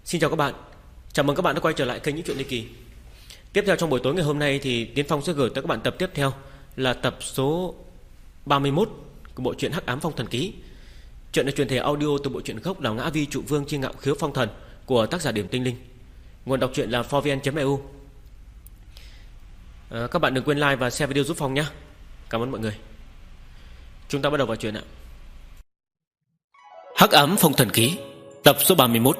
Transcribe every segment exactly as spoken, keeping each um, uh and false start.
Xin chào các bạn. Chào mừng các bạn đã quay trở lại kênh Những Chuyện Ly Kỳ. Tiếp theo trong buổi tối ngày hôm nay thì Tiến Phong sẽ gửi tới các bạn tập tiếp theo là tập số ba mươi mốt của bộ truyện Hắc Ám Phong Thần Ký. Chuyện được truyền thể audio từ bộ truyện gốc Đào Ngã Vi Trụ Vương Chi Ngạo Khiếu Phong Thần của tác giả Điểm Tinh Linh. Nguồn đọc truyện là forvn chấm e u. à, Các bạn đừng quên like và share video giúp Phong nhé. Cảm ơn mọi người. Chúng ta bắt đầu vào chuyện ạ. Hắc Ám Phong Thần Ký tập số ba mươi mốt.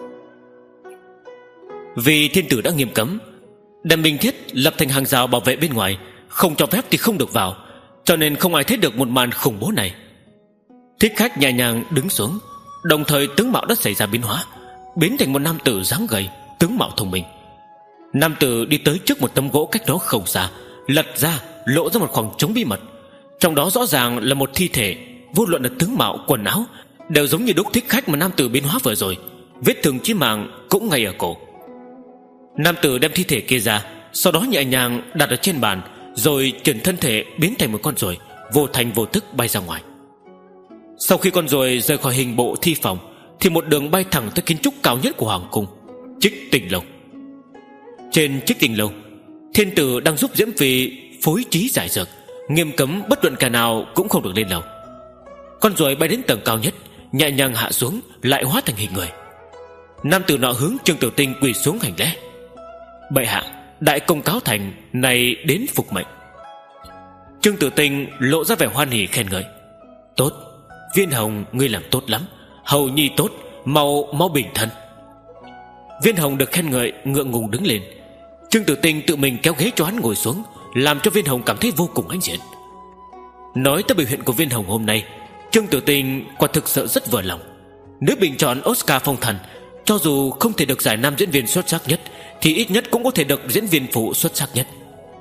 Vì thiên tử đã nghiêm cấm, đem binh thiết lập thành hàng rào bảo vệ bên ngoài, không cho phép thì không được vào, cho nên không ai thấy được một màn khủng bố này. Thích Khách nhẹ nhàng đứng xuống, đồng thời tướng mạo đã xảy ra biến hóa, biến thành một nam tử dáng gầy, tướng mạo thông minh. Nam tử đi tới trước một tấm gỗ cách đó không xa, lật ra lộ ra một khoảng trống bí mật. Trong đó rõ ràng là một thi thể, vô luận là tướng mạo, quần áo đều giống như đúc Thích Khách mà nam tử biến hóa vừa rồi, vết thương chí mạng cũng ngay ở cổ. Nam tử đem thi thể kia ra, sau đó nhẹ nhàng đặt ở trên bàn, rồi chuyển thân thể biến thành một con ruồi, vô thành vô tức bay ra ngoài. Sau khi con ruồi rời khỏi hình bộ thi phòng, thì một đường bay thẳng tới kiến trúc cao nhất của hoàng cung, Trích Tinh Lâu. Trên Trích Tinh Lâu, thiên tử đang giúp Diễm Phi phối trí giải dược, nghiêm cấm bất luận kẻ nào cũng không được lên lầu. Con ruồi bay đến tầng cao nhất, nhẹ nhàng hạ xuống, lại hóa thành hình người. Nam tử nọ hướng Trương Tiểu Tinh quỳ xuống hành lễ: "Bệ hạ, đại công cáo thành, này đến phục mệnh." Trương Tiểu Tinh lộ ra vẻ hoan hỉ khen ngợi: "Tốt, Viên Hồng ngươi làm tốt lắm, hầu nhi tốt, mau mau bình thân." Viên Hồng được khen ngợi ngượng ngùng đứng lên. Trương Tiểu Tinh tự mình kéo ghế cho hắn ngồi xuống, làm cho Viên Hồng cảm thấy vô cùng hãnh diện. Nói tới biểu hiện của Viên Hồng hôm nay, Trương Tiểu Tinh quả thực sự rất vừa lòng. Nếu bình chọn Oscar phong thần, cho dù không thể được giải nam diễn viên xuất sắc nhất, thì ít nhất cũng có thể được diễn viên phụ xuất sắc nhất.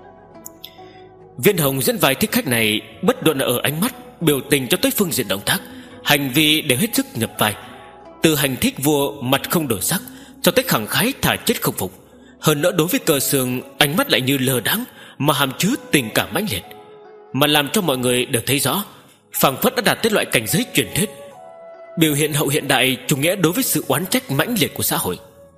Viên Hồng diễn vai Thích Khách này, bất luận ở ánh mắt, biểu tình cho tới phương diện động tác, hành vi đều hết sức nhập vai. Từ hành thích vua mặt không đổi sắc, cho tới khẳng khái thả chết không phục. Hơn nữa đối với Cơ Sương, ánh mắt lại như lơ đãng mà hàm chứa tình cảm mãnh liệt, mà làm cho mọi người đều thấy rõ, phảng phất đã đạt tới loại cảnh giới truyền thuyết, biểu hiện hậu hiện đại chủ nghĩa đối với sự oán trách mãnh liệt của xã hội.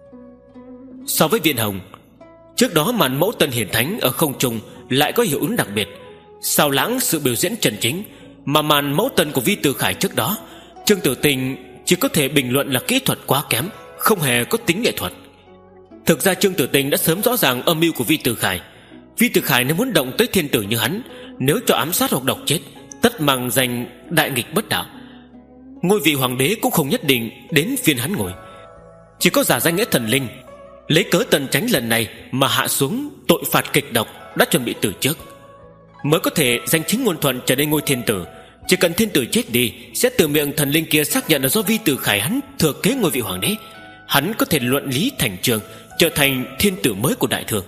So với Viên Hồng, trước đó màn mẫu tân hiển thánh ở không trung lại có hiệu ứng đặc biệt, xao lãng sự biểu diễn chân chính. Mà màn mẫu tân của Vi Từ Khải trước đó, Trương Tiểu Tinh chỉ có thể bình luận là kỹ thuật quá kém, không hề có tính nghệ thuật. Thực ra Trương Tiểu Tinh đã sớm rõ ràng âm mưu của Vi Từ Khải. Vi Từ Khải nếu muốn động tới thiên tử như hắn, nếu cho ám sát hoặc độc chết, tất mang danh đại nghịch bất đạo. Ngôi vị hoàng đế cũng không nhất định đến phiên hắn ngồi. Chỉ có giả danh nghĩa thần linh, lấy cớ tần tránh lần này mà hạ xuống tội phạt kịch độc đã chuẩn bị từ trước, mới có thể danh chính ngôn thuận trở nên ngôi thiên tử. Chỉ cần thiên tử chết đi, sẽ từ miệng thần linh kia xác nhận là do Vi Từ Khải hắn thừa kế ngôi vị hoàng đế. Hắn có thể luận lý thành trường, trở thành thiên tử mới của đại thương.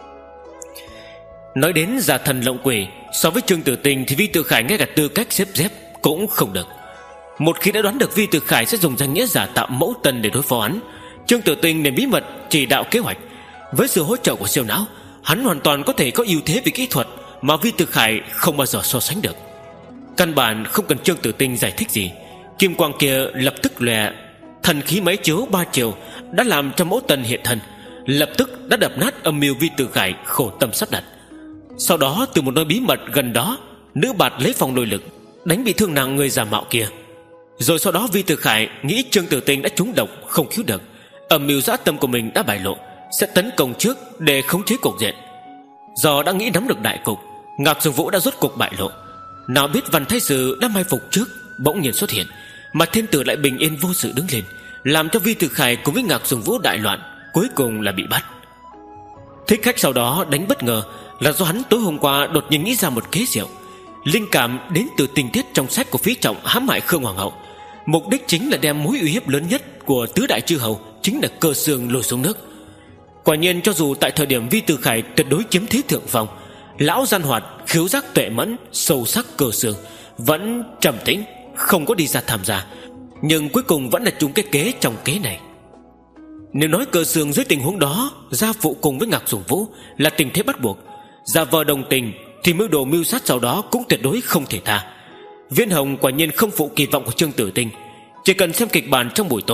Nói đến giả thần lộng quỷ, so với Trương Tiểu Tinh thì Vi Từ Khải ngay cả tư cách xếp dép cũng không được. Một khi đã đoán được Vi Từ Khải sẽ dùng danh nghĩa giả tạo mẫu tân để đối phó hắn, Trương Tiểu Tinh nên bí mật chỉ đạo kế hoạch. Với sự hỗ trợ của siêu não, hắn hoàn toàn có thể có ưu thế về kỹ thuật mà Vi Từ Khải không bao giờ so sánh được. Căn bản không cần Trương Tiểu Tinh giải thích gì, kim quang kia lập tức lòe, thần khí máy chiếu ba chiều đã làm cho mẫu tân hiện thân, lập tức đã đập nát âm mưu Vi Từ Khải khổ tâm sắp đặt. Sau đó từ một nơi bí mật gần đó, nữ bạt lấy phòng nội lực đánh bị thương nặng người giả mạo kia. Rồi sau đó Vi Từ Khải nghĩ Trương Tiểu Tinh đã trúng độc không cứu được, âm mưu dã tâm của mình đã bại lộ, sẽ tấn công trước để khống chế cục diện. Do đã nghĩ nắm được đại cục, Ngạc Dương Vũ đã rốt cuộc bại lộ. Nào biết Văn Thái Sư đã mai phục trước bỗng nhiên xuất hiện, mà thiên tử lại bình yên vô sự đứng lên, làm cho Vi Từ Khải cùng với Ngạc Dương Vũ đại loạn, cuối cùng là bị bắt. Thích Khách sau đó đánh bất ngờ là do hắn tối hôm qua đột nhiên nghĩ ra một kế diệu. Linh cảm đến từ tình tiết trong sách của Phí Trọng hãm hại Khương Hoàng hậu, mục đích chính là đem mối uy hiếp lớn nhất của tứ đại chư hầu chính là Cơ Sương lôi xuống nước. Quả nhiên cho dù tại thời điểm Vi Từ Khải tuyệt đối chiếm thế thượng phong, lão gian hoạt, khiếu giác tuệ mẫn, sâu sắc Cơ Sương vẫn trầm tĩnh, không có đi ra tham gia, nhưng cuối cùng vẫn là chung kết kế trong kế này. Nếu nói Cơ Sương dưới tình huống đó gia phụ cùng với Ngạc Dùng Vũ là tình thế bắt buộc, giả vờ đồng tình, thì mưu đồ mưu sát sau đó cũng tuyệt đối không thể tha. Viên Hồng quả nhiên không phụ kỳ vọng của Trương Tử Tinh. Chỉ cần xem kịch bản trong buổi tối,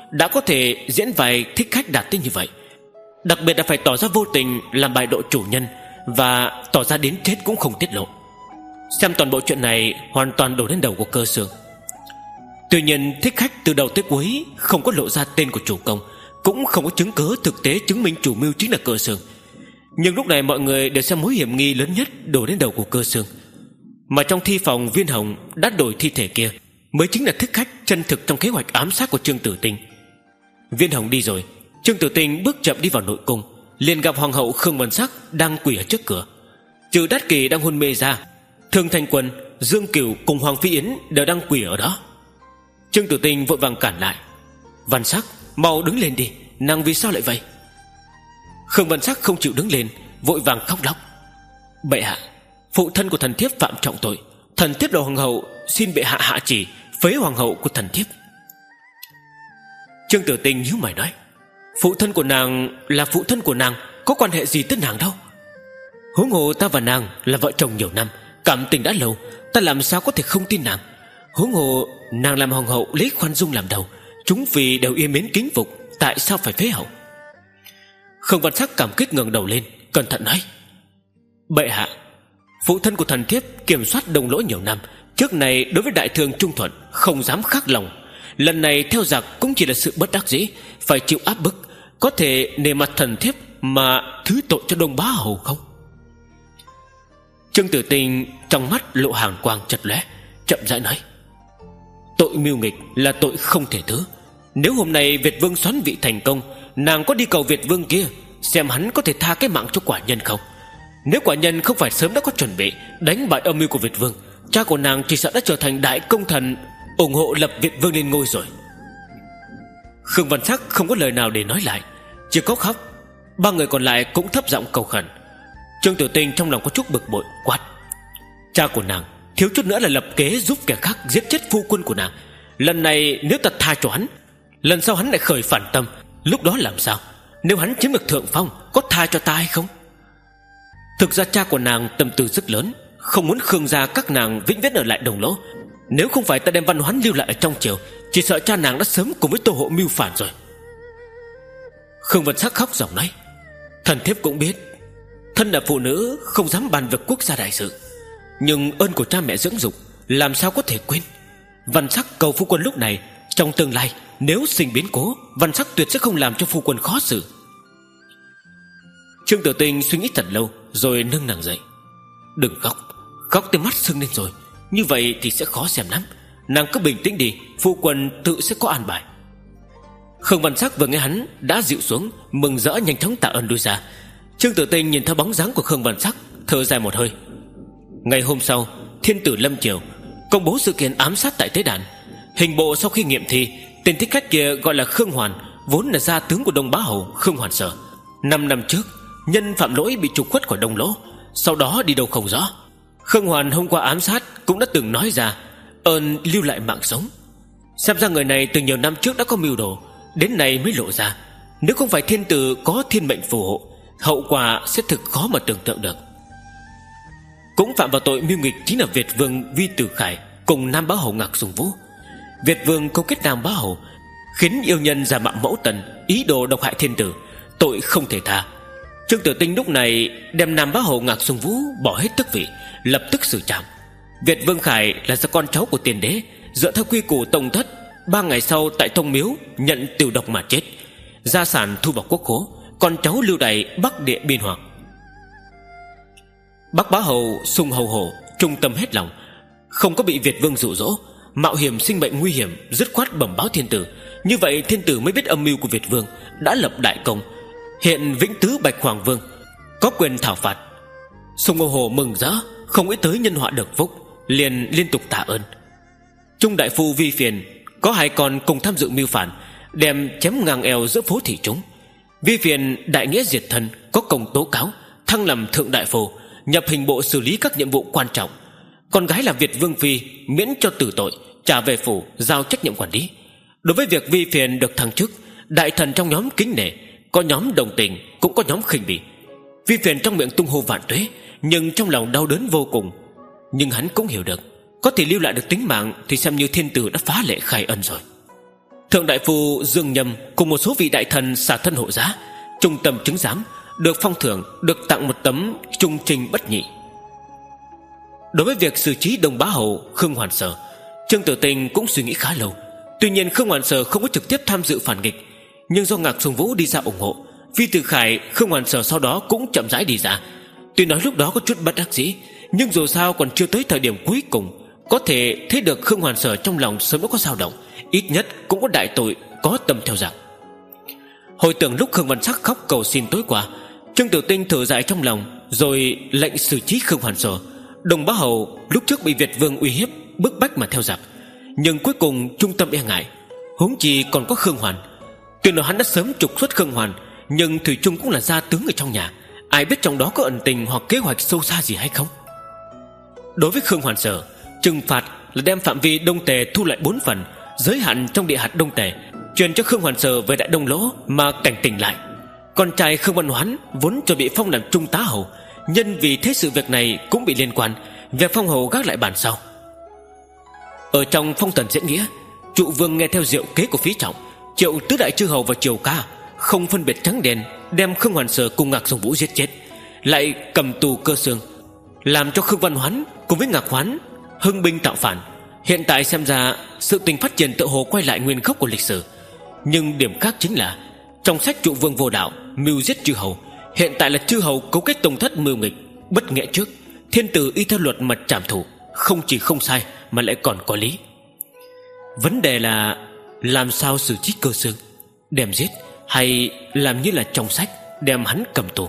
đã có thể diễn vai thích khách đạt tới như vậy, đặc biệt là phải tỏ ra vô tình làm bài độ chủ nhân, và tỏ ra đến chết cũng không tiết lộ. Xem toàn bộ chuyện này hoàn toàn đổ lên đầu của Cơ Sương. Tuy nhiên thích khách từ đầu tới cuối không có lộ ra tên của chủ công, cũng không có chứng cớ thực tế chứng minh chủ mưu chính là Cơ Sương. Nhưng lúc này mọi người đều xem mối hiểm nghi lớn nhất đổ lên đầu của Cơ Sương. Mà trong thi phòng Viên Hồng đã đổi thi thể kia mới chính là thích khách chân thực trong kế hoạch ám sát của Trương Tử Tinh. Viên Hồng đi rồi, Trương Tử Tinh bước chậm đi vào nội cung, liền gặp hoàng hậu Khương Văn Sắc đang quỳ ở trước cửa. Trừ Đát Kỳ đang hôn mê ra, Thương Thanh Quân, Dương Cửu cùng Hoàng Phi Yến đều đang quỳ ở đó. Trương Tử Tinh vội vàng cản lại: Văn Sắc, mau đứng lên đi, nàng vì sao lại vậy? Khương Văn Sắc không chịu đứng lên, vội vàng khóc lóc: Bệ hạ, phụ thân của thần thiếp phạm trọng tội, thần thiếp là hoàng hậu, xin bệ hạ hạ chỉ phế hoàng hậu của thần thiếp. Trương Tử Tinh nhíu mày nói: Phụ thân của nàng là phụ thân của nàng, có quan hệ gì tới nàng đâu? Huống hồ ta và nàng là vợ chồng nhiều năm, cảm tình đã lâu, ta làm sao có thể không tin nàng? Huống hồ nàng làm hoàng hậu lấy khoan dung làm đầu, chúng vì đều yêu mến kính phục, tại sao phải phế hậu? Khương Văn Sắc cảm kích ngẩng đầu lên, cẩn thận nói: Bệ hạ, phụ thân của thần thiếp kiểm soát đồng lỗ nhiều năm, trước này đối với đại thương trung thuận, không dám khác lòng. Lần này theo giặc cũng chỉ là sự bất đắc dĩ, phải chịu áp bức, có thể nề mặt thần thiếp mà thứ tội cho Đông Bá Hầu không? Trương Tử Tinh trong mắt lộ hàn quang chật lóe, chậm rãi nói: Tội mưu nghịch là tội không thể thứ. Nếu hôm nay Việt Vương xoán vị thành công, nàng có đi cầu Việt Vương kia xem hắn có thể tha cái mạng cho quả nhân không. Nếu quả nhân không phải sớm đã có chuẩn bị đánh bại âm mưu của Việt Vương, cha của nàng chỉ sợ đã trở thành đại công thần, ủng hộ lập Việt Vương lên ngôi rồi. Khương Văn Sắc không có lời nào để nói lại, chỉ có khóc. Ba người còn lại cũng thấp giọng cầu khẩn. Trương Tử Tinh trong lòng có chút bực bội, quát: Cha của nàng thiếu chút nữa là lập kế giúp kẻ khác giết chết phu quân của nàng. Lần này nếu ta tha cho hắn, lần sau hắn lại khởi phản tâm, lúc đó làm sao? Nếu hắn chiếm được thượng phong, có tha cho ta hay không? Thực ra cha của nàng tâm tư rất lớn, không muốn Khương gia các nàng vĩnh viễn ở lại Đồng Lỗ. Nếu không phải ta đem văn hoán lưu lại ở trong triều, chỉ sợ cha nàng đã sớm cùng với Tô Hộ mưu phản rồi. Khương Văn Sắc khóc giọng nói: Thần thiếp cũng biết, thân là phụ nữ không dám bàn việc quốc gia đại sự, nhưng ơn của cha mẹ dưỡng dục làm sao có thể quên. Văn Sắc cầu phu quân lúc này, trong tương lai nếu sinh biến cố, Văn Sắc tuyệt sẽ không làm cho phu quân khó xử. Trương Tử Tinh suy nghĩ thật lâu rồi nâng nàng dậy: Đừng khóc, khóc tới mắt sưng lên rồi, như vậy thì sẽ khó xem lắm. Nàng cứ bình tĩnh đi, phu quân tự sẽ có an bài. Khương Văn Sắc vừa nghe hắn đã dịu xuống, mừng rỡ nhanh chóng tạ ơn lui ra. Trương Tử Tinh nhìn theo bóng dáng của Khương Văn Sắc, thở dài một hơi. Ngày hôm sau, thiên tử lâm triều công bố sự kiện ám sát tại tế đàn. Hình bộ sau khi nghiệm thi, tên thích khách kia gọi là Khương Hoàn, vốn là gia tướng của Đông Bá Hầu Khương Hoàn Sở. Năm năm trước, nhân phạm lỗi bị trục khuất khỏi Đông Lỗ, sau đó đi đâu không rõ. Khương Hoàn hôm qua ám sát cũng đã từng nói ra ơn lưu lại mạng sống. Xem ra người này từ nhiều năm trước đã có mưu đồ, đến nay mới lộ ra. Nếu không phải thiên tử có thiên mệnh phù hộ, hậu quả sẽ thực khó mà tưởng tượng được. Cũng phạm vào tội mưu nghịch chính là Việt Vương Vi Tử Khải cùng Nam Bá Hầu Ngạc Sùng Vũ. Việt Vương câu kết Nam Bá Hầu, khiến yêu nhân giả mạo mẫu tần, ý đồ độc hại thiên tử, tội không thể tha. Trương Tử Tinh lúc này đem Nam Bá Hầu Ngạc Sùng Vũ bỏ hết tước vị, lập tức xử trảm. Việt Vương Khải là do con cháu của tiền đế, dựa theo quy củ tông thất, ba ngày sau tại Tông Miếu nhận tiểu độc mà chết. Gia sản thu vào quốc khố, con cháu lưu đày Bắc Địa biên hoàng. Bắc Bá Hầu Sùng Hầu Hổ trung tâm hết lòng, không có bị Việt Vương dụ dỗ, mạo hiểm sinh mệnh nguy hiểm, dứt khoát bẩm báo thiên tử. Như vậy thiên tử mới biết âm mưu của Việt Vương, đã lập đại công. Hiện Vĩnh Tứ Bạch Hoàng Vương có quyền thảo phạt. Sùng Hầu Hổ mừng rỡ, không nghĩ tới nhân họa được phúc, liền liên tục tạ ơn. Trung đại phu Vi Phiền có hai con cùng tham dự mưu phản, đem chém ngang eo giữa phố thị chúng. Vi Phiền đại nghĩa diệt thân, có công tố cáo, thăng làm thượng đại phu, nhập hình bộ xử lý các nhiệm vụ quan trọng. Con gái là Việt Vương Phi miễn cho tử tội, trả về phủ giao trách nhiệm quản lý. Đối với việc Vi Phiền được thăng chức, đại thần trong nhóm kính nể, có nhóm đồng tình, cũng có nhóm khinh bỉ. Vi Phiền trong miệng tung hô vạn tuế, nhưng trong lòng đau đớn vô cùng. Nhưng hắn cũng hiểu được, có thể lưu lại được tính mạng thì xem như thiên tử đã phá lệ khai ân rồi. Thượng đại phu Dương Nhâm cùng một số vị đại thần xả thân hộ giá, trung tâm chứng giám, được phong thưởng, được tặng một tấm trung trình bất nhị. Đối với việc xử trí Đông Bá Hầu Khương Hoàn Sở, Trương Tử Tinh cũng suy nghĩ khá lâu. Tuy nhiên Khương Hoàn Sở không có trực tiếp tham dự phản nghịch, nhưng do Ngạc Sùng Vũ đi ra ủng hộ, Phi Từ Khải, Khương Hoàn Sở sau đó cũng chậm rãi đi ra. Tuy nói lúc đó có chút bất đắc dĩ, nhưng dù sao còn chưa tới thời điểm cuối cùng, có thể thấy được Khương Hoàn Sở trong lòng sớm đã có dao động, ít nhất cũng có đại tội, có tâm theo giặc. Hồi tưởng lúc Khương Văn Sắc khóc cầu xin tối qua, Trương Tử Tinh thở dài trong lòng, rồi lệnh xử trí Khương Hoàn Sở. Đồng Bá Hầu lúc trước bị Việt Vương uy hiếp, bức bách mà theo giặc, nhưng cuối cùng trung tâm e ngại, huống chi còn có Khương Hoàn. Tuy nói hắn đã sớm trục xuất Khương Hoàn, nhưng thủy chung cũng là gia tướng ở trong nhà, ai biết trong đó có ẩn tình hoặc kế hoạch sâu xa gì hay không. Đối với Khương Hoàn Sở, trừng phạt là đem phạm vi Đông Tề thu lại bốn phần, giới hạn trong địa hạt Đông Tề, truyền cho Khương Hoàn Sở về Đại Đông Lỗ mà cảnh tỉnh lại. Con trai Khương Văn Hoán vốn cho bị phong làm trung tá hầu, nhân vì thế sự việc này cũng bị liên quan, việc phong hầu gác lại bàn sau. Ở trong phong thần diễn nghĩa, Trụ Vương nghe theo diệu kế của Phí Trọng, triệu tứ đại chư hầu và triều ca, không phân biệt trắng đen, đem Khương Hoàn Sở cùng Ngạc Sùng Vũ giết chết, lại cầm tù Cơ Xương, làm cho Khương Văn Hoán cùng với Ngạc Hoán hưng binh tạo phản. Hiện tại xem ra sự tình phát triển tự hồ quay lại nguyên gốc của lịch sử. Nhưng điểm khác chính là trong sách Trụ Vương vô đạo, mưu giết chư hầu, hiện tại là chư hầu cấu kết tông thất mưu nghịch, bất nghĩa trước, thiên tử y theo luật mà trảm thủ, không chỉ không sai mà lại còn có lý. Vấn đề là làm sao xử trí Cơ Xương, đem giết hay làm như là trong sách đem hắn cầm tù.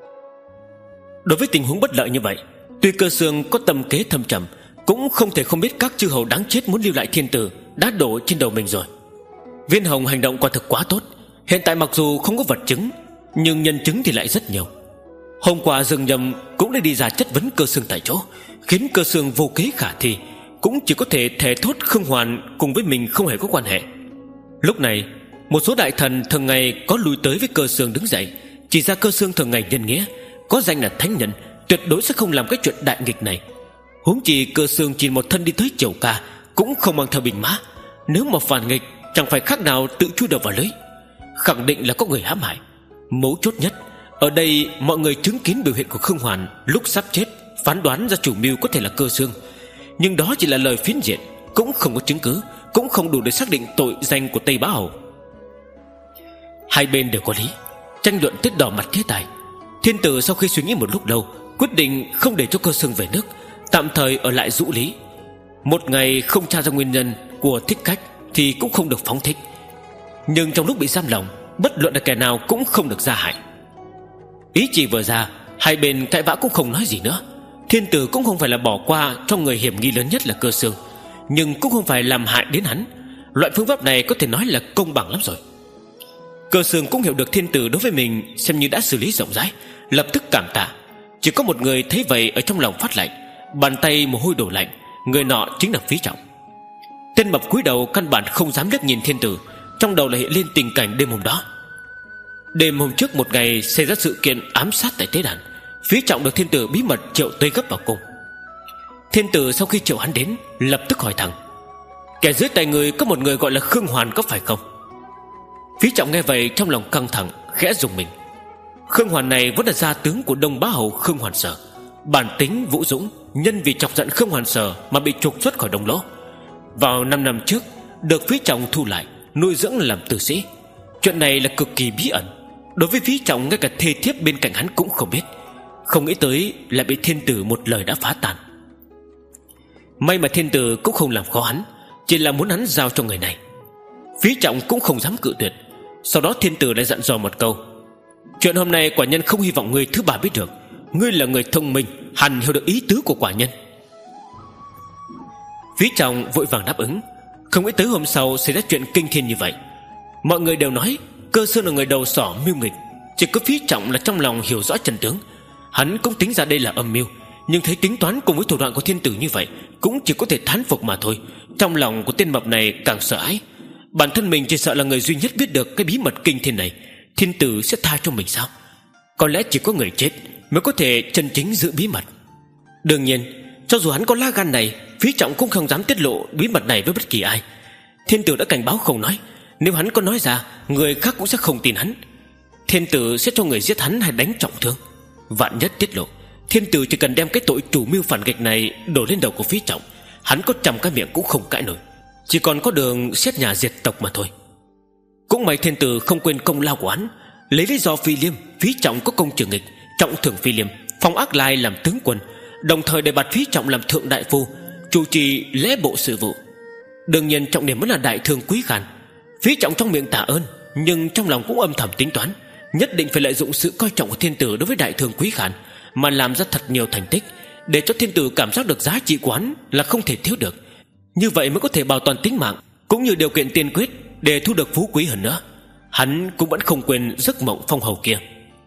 Đối với tình huống bất lợi như vậy, tuy Cơ Xương có tâm kế thâm trầm, cũng không thể không biết các chư hầu đáng chết muốn lưu lại thiên tử đã đổ trên đầu mình rồi. Viên Hồng hành động quả thực quá tốt. Hiện tại mặc dù không có vật chứng, nhưng nhân chứng thì lại rất nhiều. Hôm qua Dương Nhâm cũng đã đi ra chất vấn Cơ Xương tại chỗ, khiến Cơ Xương vô kế khả thi, cũng chỉ có thể thề thốt Khương Hoàn cùng với mình không hề có quan hệ. Lúc này một số đại thần thường ngày có lui tới với Cơ Xương đứng dậy, chỉ ra Cơ Xương thường ngày nhân nghĩa, có danh là thánh nhân, tuyệt đối sẽ không làm cái chuyện đại nghịch này. Huống chi Cơ Xương chỉ một thân đi tới triều ca, cũng không mang theo binh mã, nếu mà phản nghịch chẳng phải khác nào tự chui đầu vào lưới, khẳng định là có người hãm hại. Mấu chốt nhất ở đây, mọi người chứng kiến biểu hiện của Khương Hoàn lúc sắp chết, phán đoán ra chủ mưu có thể là Cơ Xương, nhưng đó chỉ là lời phiến diện, cũng không có chứng cứ, cũng không đủ để xác định tội danh của Tây Bá Hầu. Hai bên đều có lý, tranh luận tết đỏ mặt thế tài. Thiên tử sau khi suy nghĩ một lúc lâu, quyết định không để cho Cơ Xương về nước, tạm thời ở lại Dũ Lý. Một ngày không tra ra nguyên nhân của Thích Khách thì cũng không được phóng thích, nhưng trong lúc bị giam lỏng, bất luận là kẻ nào cũng không được ra hại. Ý chỉ vừa ra, hai bên cãi vã cũng không nói gì nữa. Thiên tử cũng không phải là bỏ qua cho người hiểm nghi lớn nhất là Cơ Xương, nhưng cũng không phải làm hại đến hắn. Loại phương pháp này có thể nói là công bằng lắm rồi. Cơ Xương cũng hiểu được thiên tử đối với mình xem như đã xử lý rộng rãi, lập tức cảm tạ. Chỉ có một người thấy vậy ở trong lòng phát lạnh, bàn tay mồ hôi đổ lạnh. Người nọ chính là Phí Trọng. Tên mập cúi đầu căn bản không dám liếc nhìn thiên tử, trong đầu lại hiện lên tình cảnh đêm hôm đó. Đêm hôm trước một ngày xảy ra sự kiện ám sát tại tế đàn, Phí Trọng được thiên tử bí mật triệu tới gấp vào cung. Thiên tử sau khi triệu hắn đến, lập tức hỏi thẳng: kẻ dưới tay người có một người gọi là Khương Hoàn có phải không? Phí Trọng nghe vậy trong lòng căng thẳng, khẽ rùng mình. Khương Hoàn này vốn là gia tướng của Đông Bá Hầu Khương Hoàn Sở, bản tính vũ dũng, nhân vì chọc giận Khương Hoàn Sở mà bị trục xuất khỏi Đông Lỗ. Vào năm năm trước được Phí Trọng thu lại, nuôi dưỡng làm tử sĩ. Chuyện này là cực kỳ bí ẩn, đối với Phí Trọng ngay cả thê thiếp bên cạnh hắn cũng không biết. Không nghĩ tới lại bị thiên tử một lời đã phá tan. May mà thiên tử cũng không làm khó hắn, chỉ là muốn hắn giao cho người này. Phí Trọng cũng không dám cự tuyệt. Sau đó thiên tử lại dặn dò một câu: chuyện hôm nay quả nhân không hy vọng người thứ ba biết được. Ngươi là người thông minh, hẳn hiểu được ý tứ của quả nhân. Phí Trọng vội vàng đáp ứng. Không nghĩ tới hôm sau xảy ra chuyện kinh thiên như vậy. Mọi người đều nói Cơ Xương là người đầu sỏ mưu nghịch, chỉ có Phí Trọng là trong lòng hiểu rõ chân tướng. Hắn cũng tính ra đây là âm mưu, nhưng thấy tính toán cùng với thủ đoạn của thiên tử như vậy, cũng chỉ có thể thán phục mà thôi. Trong lòng của tên mập này càng sợ hãi. Bản thân mình chỉ sợ là người duy nhất biết được cái bí mật kinh thiên này, thiên tử sẽ tha cho mình sao? Có lẽ chỉ có người chết mới có thể chân chính giữ bí mật. Đương nhiên, cho dù hắn có lá gan này, Phí Trọng cũng không dám tiết lộ bí mật này với bất kỳ ai. Thiên tử đã cảnh báo không nói, Nếu hắn có nói ra, người khác cũng sẽ không tin hắn. Thiên tử sẽ cho người giết hắn hay đánh trọng thương. Vạn nhất tiết lộ, thiên tử chỉ cần đem cái tội chủ mưu phản nghịch này đổ lên đầu của Phí Trọng, hắn có trăm cái miệng cũng không cãi nổi, chỉ còn có đường xét nhà diệt tộc mà thôi. Cũng may thiên tử không quên công lao của hắn, lấy lý do Phi Liêm, Phí Trọng có công trường nghịch, trọng thưởng Phi Liêm, phong Ác Lai làm tướng quân, đồng thời đề bạt Phí Trọng làm thượng đại phu, chủ trì lễ bộ sự vụ. Đương nhiên trọng điểm vẫn là đại thương Quý Khàn. Phí Trọng trong miệng tạ ơn, nhưng trong lòng cũng âm thầm tính toán, nhất định phải lợi dụng sự coi trọng của thiên tử đối với đại thương Quý Khàn mà làm ra thật nhiều thành tích, để cho thiên tử cảm giác được giá trị của hắn là không thể thiếu được. Như vậy mới có thể bảo toàn tính mạng, cũng như điều kiện tiên quyết để thu được phú quý hơn nữa. Hắn cũng vẫn không quên giấc mộng phong hầu kia.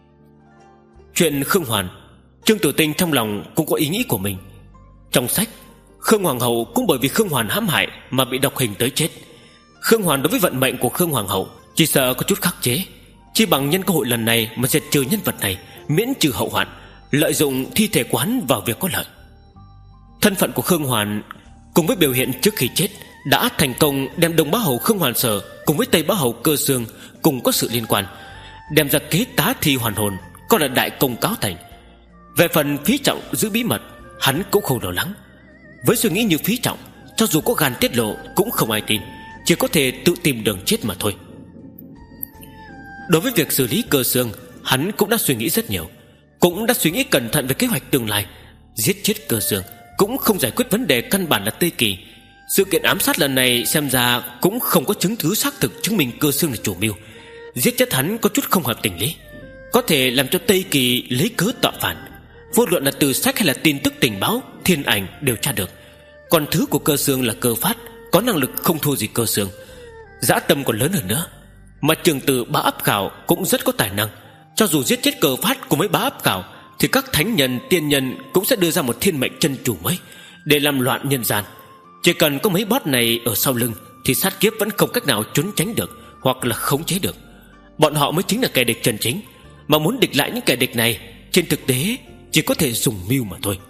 Chuyện Khương Hoàn, Trương Tử Tinh trong lòng cũng có ý nghĩ của mình. Trong sách, Khương Hoàng hậu cũng bởi vì Khương Hoàn hãm hại mà bị độc hình tới chết. Khương Hoàn đối với vận mệnh của Khương Hoàng hậu chỉ sợ có chút khắc chế, chỉ bằng nhân cơ hội lần này mà diệt trừ nhân vật này, miễn trừ hậu hoạn, lợi dụng thi thể quán vào việc có lợi. Thân phận của Khương Hoàn cùng với biểu hiện trước khi chết đã thành công đem Đông Bá hầu Khương Hoàn Sở cùng với Tây Bá hầu Cơ Xương cùng có sự liên quan, đem ra kế tá thi hoàn hồn, có là đại công cáo thành. Về phần Phí Trọng giữ bí mật, hắn cũng không lo lắng. Với suy nghĩ như Phí Trọng, cho dù có gan tiết lộ cũng không ai tin, chỉ có thể tự tìm đường chết mà thôi. Đối với việc xử lý Cơ Xương, hắn cũng đã suy nghĩ rất nhiều, cũng đã suy nghĩ cẩn thận về kế hoạch tương lai. Giết chết Cơ Xương cũng không giải quyết vấn đề căn bản là Tây Kỳ. Sự kiện ám sát lần này xem ra cũng không có chứng cứ xác thực chứng minh Cơ Xương là chủ mưu. Giết chết hắn có chút không hợp tình lý, có thể làm cho Tây Kỳ lấy cớ tạo phản. Vô luận là từ sách hay là tin tức tình báo, Thiên Ảnh đều tra được. Còn thứ của Cơ Xương là Cơ Phát, có năng lực không thua gì Cơ Xương, dã tâm còn lớn hơn nữa. Mà Trường Tử Bá Áp Khảo cũng rất có tài năng. Cho dù giết chết Cơ Phát cùng với Bá Áp Khảo, thì các thánh nhân, tiên nhân cũng sẽ đưa ra một thiên mệnh chân chủ mới để làm loạn nhân gian. Chỉ cần có mấy boss này ở sau lưng thì sát kiếp vẫn không cách nào trốn tránh được, hoặc là khống chế được. Bọn họ mới chính là kẻ địch chân chính, mà muốn địch lại những kẻ địch này trên thực tế chỉ có thể dùng mưu mà thôi.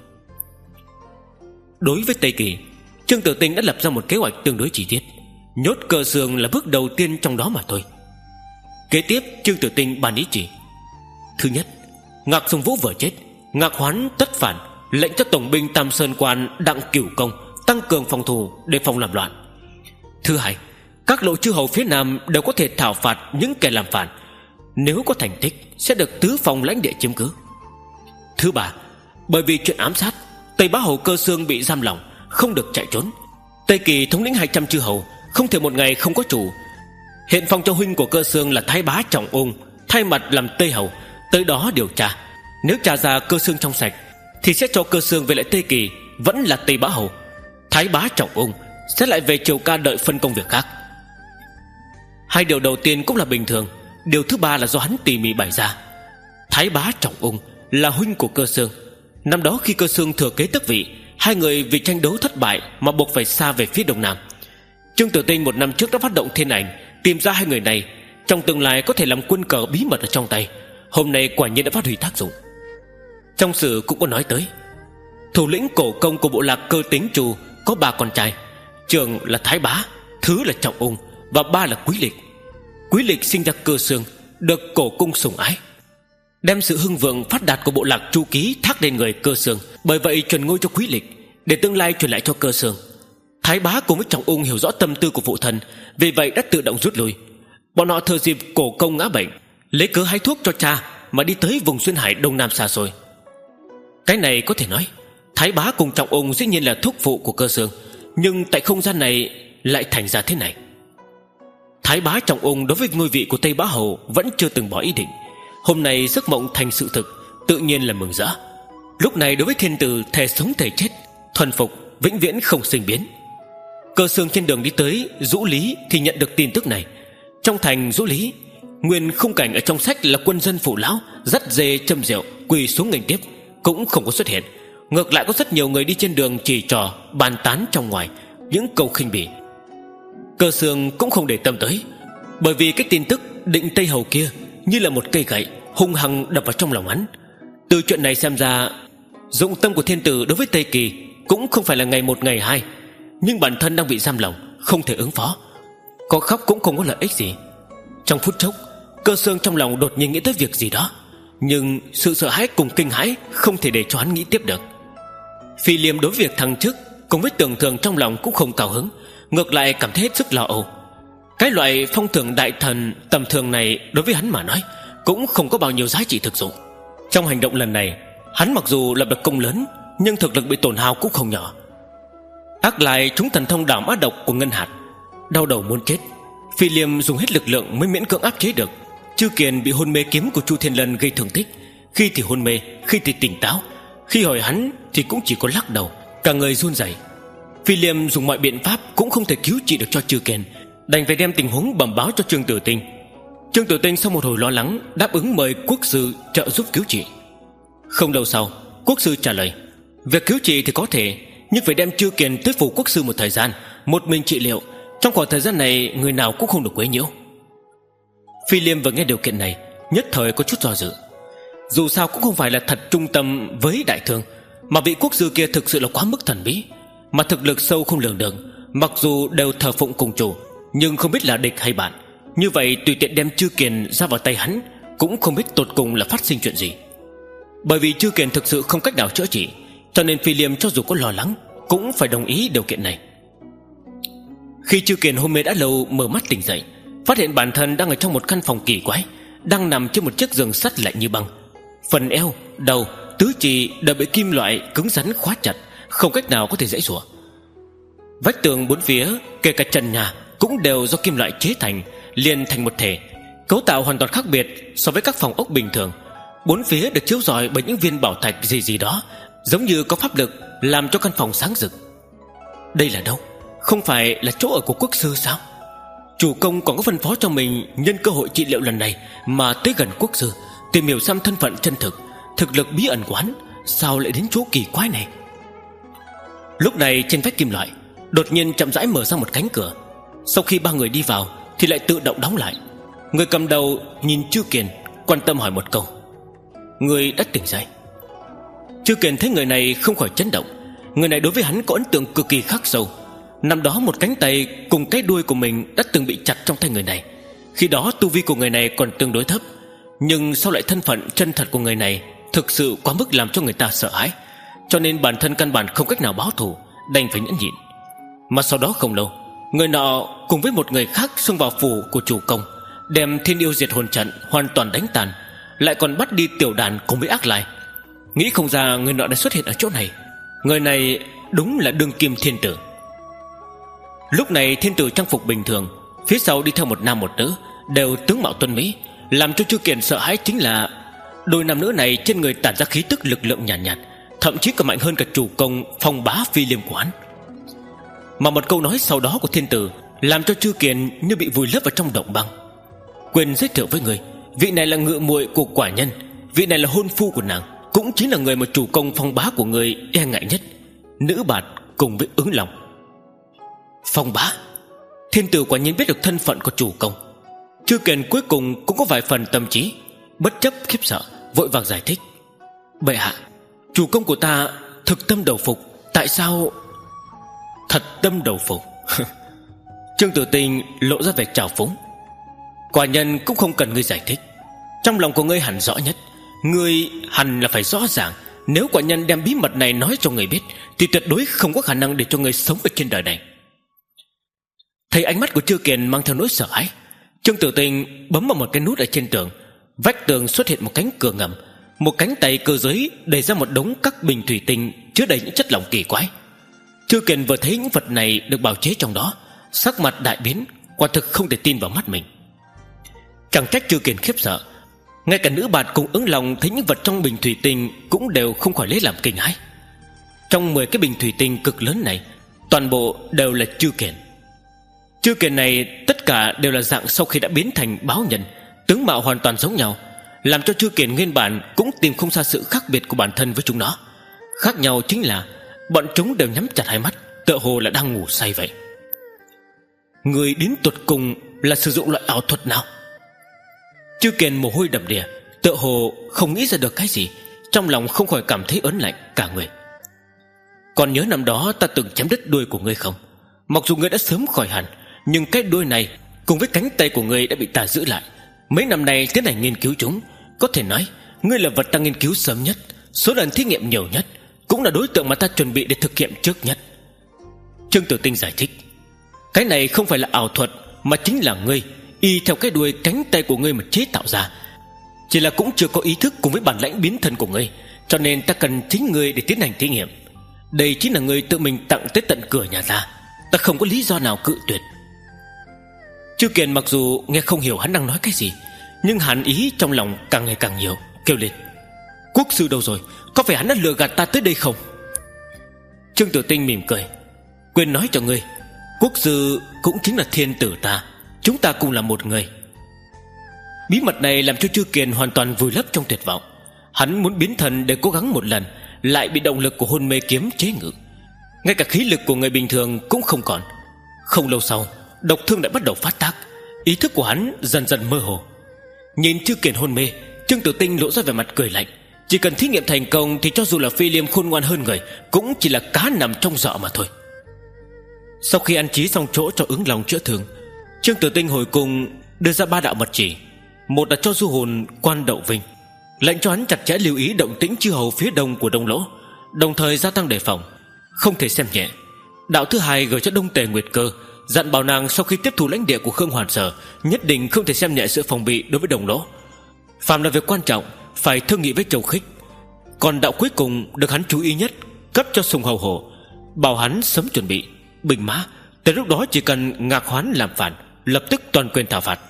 Đối với Tây Kỳ, Trương Tử Tinh đã lập ra một kế hoạch tương đối chi tiết. Nhốt Cơ Xương là bước đầu tiên trong đó mà thôi. Kế tiếp Trương Tử Tinh ban ý chỉ. Thứ nhất, Ngạc Sùng Vũ vừa chết, Ngạc Hoán tất phản, lệnh cho tổng binh Tam Sơn Quan Đặng Cửu Công tăng cường phòng thủ để phòng làm loạn. Thứ hai, các lộ chư hầu phía Nam đều có thể thảo phạt những kẻ làm phản, nếu có thành tích sẽ được tứ phòng lãnh địa chiếm cứ. Thứ ba, bởi vì chuyện ám sát, Tây Bá hầu Cơ Xương bị giam lỏng, không được chạy trốn. Tây Kỳ thống lĩnh hai trăm chư hầu không thể một ngày không có chủ. Hiện phong cho huynh của Cơ Xương là Thái Bá Trọng Ung thay mặt làm Tây hầu tới đó điều tra. Nếu tra ra Cơ Xương trong sạch thì sẽ cho Cơ Xương về lại Tây Kỳ, vẫn là Tây Bá hầu. Thái Bá Trọng Ung sẽ lại về Triều Ca đợi phân công việc khác. Hai điều đầu tiên cũng là bình thường, điều thứ ba là do hắn tỉ mỉ bày ra. Thái Bá Trọng Ung là huynh của Cơ Xương. Năm đó khi Cơ Xương thừa kế tước vị, hai người vì tranh đấu thất bại mà buộc phải xa về phía đông nam. Trương Tử Tinh một năm trước đã phát động Thiên Ảnh, tìm ra hai người này trong tương lai có thể làm quân cờ bí mật ở trong tay. Hôm nay quả nhiên đã phát huy tác dụng. Trong sử cũng có nói tới, thủ lĩnh cổ công của bộ lạc Cơ Tính Trù có ba con trai, trưởng là Thái Bá, thứ là Trọng Ung và ba là Quý Lịch. Quý Lịch sinh ra Cơ Xương, được cổ cung sủng ái, đem sự hưng vượng phát đạt của bộ lạc Chu Ký thác lên người Cơ Xương, bởi vậy truyền ngôi cho Quý Lịch để tương lai truyền lại cho Cơ Xương. Thái Bá cùng với Trọng Ung hiểu rõ tâm tư của phụ thân, vì vậy đã tự động rút lui. Bọn họ thừa dịp cổ công ngã bệnh, lấy cớ hái thuốc cho cha mà đi tới vùng xuyên hải đông nam xa xôi. Cái này có thể nói Thái Bá cùng Trọng Ung dĩ nhiên là thúc phụ của Cơ Xương, nhưng tại không gian này lại thành ra thế này. Thái Bá Trọng Ung đối với ngôi vị của Tây Bá hầu vẫn chưa từng bỏ ý định. Hôm nay giấc mộng thành sự thực, tự nhiên là mừng rỡ. Lúc này đối với thiên tử thề sống thề chết, thuần phục, vĩnh viễn không sinh biến. Cơ Xương trên đường đi tới Dũ Lý thì nhận được tin tức này. Trong thành Dũ Lý, nguyên khung cảnh ở trong sách là quân dân phụ lão dắt dê châm rượu quỳ xuống nghênh tiếp cũng không có xuất hiện. Ngược lại có rất nhiều người đi trên đường chỉ trò bàn tán trong ngoài những câu khinh bỉ. Cơ Xương cũng không để tâm tới, bởi vì cái tin tức định Tây hầu kia như là một cây gậy hung hăng đập vào trong lòng hắn. Từ chuyện này xem ra, dụng tâm của thiên tử đối với Tây Kỳ cũng không phải là ngày một ngày hai, nhưng bản thân đang bị giam lỏng, không thể ứng phó. Có khóc cũng không có lợi ích gì. Trong phút chốc, Cơ Xương trong lòng đột nhiên nghĩ tới việc gì đó, nhưng sự sợ hãi cùng kinh hãi không thể để cho hắn nghĩ tiếp được. Phi Liêm đối với việc thăng chức cùng với tưởng thường trong lòng cũng không cao hứng, ngược lại cảm thấy hết sức lo âu. Cái loại phong thưởng đại thần tầm thường này đối với hắn mà nói cũng không có bao nhiêu giá trị thực dụng. Trong hành động lần này, hắn mặc dù lập được công lớn, nhưng thực lực bị tổn hao cũng không nhỏ. Ác lại chúng thần thông đảo mã độc của Ngân Hạt, đau đầu muốn chết. Phi Liêm dùng hết lực lượng mới miễn cưỡng áp chế được. Chư Kiền bị hôn mê kiếm của Chu Thiên Lân gây thương tích, khi thì hôn mê, khi thì tỉnh táo. Khi hỏi hắn thì cũng chỉ có lắc đầu, cả người run rẩy. Phi Liêm dùng mọi biện pháp cũng không thể cứu trị được cho Chư Kiền, đành phải đem tình huống bẩm báo cho Trương Tử Tinh. Trương Tử Tinh sau một hồi lo lắng đáp ứng mời quốc sư trợ giúp cứu trị. Không lâu sau, quốc sư trả lời: việc cứu trị thì có thể, nhưng phải đem Chư Kiền thuyết phục quốc sư một thời gian, một mình trị liệu. Trong khoảng thời gian này người nào cũng không được quấy nhiễu. Phi Liêm vừa nghe điều kiện này, nhất thời có chút do dự. Dù sao cũng không phải là thật trung tâm với đại thương, mà vị quốc sư kia thực sự là quá mức thần bí, mà thực lực sâu không lường được. Mặc dù đều thờ phụng cùng chủ, nhưng không biết là địch hay bạn. Như vậy tùy tiện đem Chư Kiền ra vào tay hắn, cũng không biết tột cùng là phát sinh chuyện gì. Bởi vì Chư Kiền thực sự không cách nào chữa trị, cho nên Phi Liêm cho dù có lo lắng cũng phải đồng ý điều kiện này. Khi Chư Kiền hôn mê đã lâu mở mắt tỉnh dậy, phát hiện bản thân đang ở trong một căn phòng kỳ quái, đang nằm trên một chiếc giường sắt lạnh như băng. Phần eo, đầu, tứ chi đều bị kim loại cứng rắn khóa chặt, không cách nào có thể giãy giụa. Vách tường bốn phía, kể cả trần nhà, cũng đều do kim loại chế thành, liền thành một thể, cấu tạo hoàn toàn khác biệt so với các phòng ốc bình thường. Bốn phía được chiếu rọi bởi những viên bảo thạch gì gì đó, giống như có pháp lực làm cho căn phòng sáng rực. Đây là đâu? Không phải là chỗ ở của quốc sư sao? Chủ công còn có phân phó cho mình nhân cơ hội trị liệu lần này mà tới gần quốc sư, tìm hiểu xem thân phận chân thực, thực lực bí ẩn của hắn, sao lại đến chỗ kỳ quái này? Lúc này trên vách kim loại đột nhiên chậm rãi mở ra một cánh cửa. Sau khi ba người đi vào thì lại tự động đóng lại. Người cầm đầu nhìn Chư Kiền, quan tâm hỏi một câu: người đã tỉnh dậy? Chư Kiền thấy người này không khỏi chấn động. Người này đối với hắn có ấn tượng cực kỳ khắc sâu. Năm đó một cánh tay cùng cái đuôi của mình đã từng bị chặt trong tay người này. Khi đó tu vi của người này còn tương đối thấp, nhưng sau lại thân phận chân thật của người này thực sự quá mức làm cho người ta sợ hãi, cho nên bản thân căn bản không cách nào báo thù, đành phải nhẫn nhịn. Mà sau đó không lâu, người nọ cùng với một người khác xông vào phủ của chủ công, đem Thiên Yêu Diệt Hồn trận hoàn toàn đánh tàn, lại còn bắt đi tiểu đàn cùng với Ác Lai. Nghĩ không ra người nọ đã xuất hiện ở chỗ này. Người này đúng là đương kim thiên tử. Lúc này thiên tử trang phục bình thường, phía sau đi theo một nam một nữ, đều tướng mạo tuấn mỹ. Làm cho Chư Kiền sợ hãi chính là đôi nam nữ này trên người tản ra khí tức lực lượng nhàn nhạt, nhạt, thậm chí còn mạnh hơn cả chủ công Phong Bá Phi Liêm của hắn. Mà một câu nói sau đó của thiên tử làm cho Chư Kiền như bị vùi lấp vào trong động băng. Quên giới thiệu với người, vị này là ngự muội của quả nhân, vị này là hôn phu của nàng, cũng chính là người mà chủ công Phong Bá của người e ngại nhất, Nữ Bạt cùng với Ứng Long. Phong Bá, thiên tử quả nhiên biết được thân phận của chủ công. Chư Kiền cuối cùng cũng có vài phần tâm trí, bất chấp khiếp sợ, vội vàng giải thích: bệ hạ, chủ công của ta thực tâm đầu phục. Tại sao? Thật tâm đầu phục? Trương Tử Tinh lộ ra vẻ trào phúng: quả nhân cũng không cần ngươi giải thích, trong lòng của ngươi hẳn rõ nhất. Ngươi hẳn là phải rõ ràng, nếu quả nhân đem bí mật này nói cho người biết thì tuyệt đối không có khả năng để cho ngươi sống ở trên đời này. Thấy ánh mắt của Chư Kiền mang theo nỗi sợ hãi, Trương Tử Tinh bấm vào một cái nút ở trên tường. Vách tường xuất hiện một cánh cửa ngầm, một cánh tay cơ giới đẩy ra một đống các bình thủy tinh chứa đầy những chất lỏng kỳ quái. Chư Kiền vừa thấy những vật này được bào chế trong đó, sắc mặt đại biến, quả thực không thể tin vào mắt mình. Chẳng trách Chư Kiền khiếp sợ, ngay cả Nữ Bạt cùng Ứng Long thấy những vật trong bình thủy tinh cũng đều không khỏi lấy làm kinh hãi. Trong mười cái bình thủy tinh cực lớn này, toàn bộ đều là Chư Kiền. Chư Kiền này tất cả đều là dạng sau khi đã biến thành báo nhân, tướng mạo hoàn toàn giống nhau, làm cho Chư Kiền nguyên bản cũng tìm không ra sự khác biệt của bản thân với chúng nó. Khác nhau chính là bọn chúng đều nhắm chặt hai mắt, tựa hồ là đang ngủ say vậy. Người đến tột cùng là sử dụng loại ảo thuật nào? Chư Kiền mồ hôi đầm đìa, tựa hồ không nghĩ ra được cái gì, trong lòng không khỏi cảm thấy ớn lạnh cả người. Còn nhớ năm đó ta từng chém đứt đuôi của ngươi không? Mặc dù ngươi đã sớm khỏi hẳn, Nhưng cái đuôi này cùng với cánh tay của ngươi đã bị ta giữ lại. Mấy năm nay tiến hành nghiên cứu chúng. Có thể nói ngươi là vật ta nghiên cứu sớm nhất, số lần thí nghiệm nhiều nhất, cũng là đối tượng mà ta chuẩn bị để thực hiện trước nhất. Trương Tử Tinh giải thích: cái này không phải là ảo thuật, mà chính là ngươi y theo cái đuôi cánh tay của ngươi mà chế tạo ra. Chỉ là cũng chưa có ý thức cùng với bản lãnh biến thân của ngươi, cho nên ta cần chính ngươi để tiến hành thí nghiệm. Đây chính là ngươi tự mình tặng tới tận cửa nhà ta, ta không có lý do nào cự tuyệt. Chu Kiền mặc dù nghe không hiểu hắn đang nói cái gì, nhưng hàn ý trong lòng càng ngày càng nhiều, kêu lên: quốc sư đâu rồi? Có phải hắn đã lừa gạt ta tới đây không? Trương Tử Tinh mỉm cười: quên nói cho ngươi, quốc sư cũng chính là thiên tử ta, chúng ta cùng là một người. Bí mật này làm cho Chu Kiền hoàn toàn vùi lấp trong tuyệt vọng. Hắn muốn biến thần để cố gắng một lần, lại bị động lực của hôn mê kiếm chế ngự. Ngay cả khí lực của người bình thường cũng không còn. Không lâu sau, độc thương đã bắt đầu phát tác, ý thức của hắn dần dần mơ hồ. Nhìn Chu Kiền hôn mê, Trương Tử Tinh lộ ra vẻ mặt cười lạnh. Chỉ cần thí nghiệm thành công thì cho dù là Phi Liêm khôn ngoan hơn người, cũng chỉ là cá nằm trong giỏ mà thôi. Sau khi ăn trí xong chỗ cho ứng lòng chữa thương, Trương Tử Tinh hồi cung đưa ra ba đạo mật chỉ. Một là cho du hồn quan Đậu Vinh, lệnh cho hắn chặt chẽ lưu ý động tĩnh chư hầu phía đông của Đông Lỗ, đồng thời gia tăng đề phòng, không thể xem nhẹ. Đạo thứ hai gửi cho Đông Tề Nguyệt Cơ, dặn bảo nàng sau khi tiếp thu lãnh địa của Khương Hoàn Sở, nhất định không thể xem nhẹ sự phòng bị đối với Đông Lỗ. Phàm là việc quan trọng phải thương nghị với Châu Khích. Còn đạo cuối cùng được hắn chú ý nhất cấp cho Sùng Hầu Hổ, bảo hắn sớm chuẩn bị binh mã, tới lúc đó chỉ cần Ngạc Hoán làm phản, lập tức toàn quyền thảo phạt.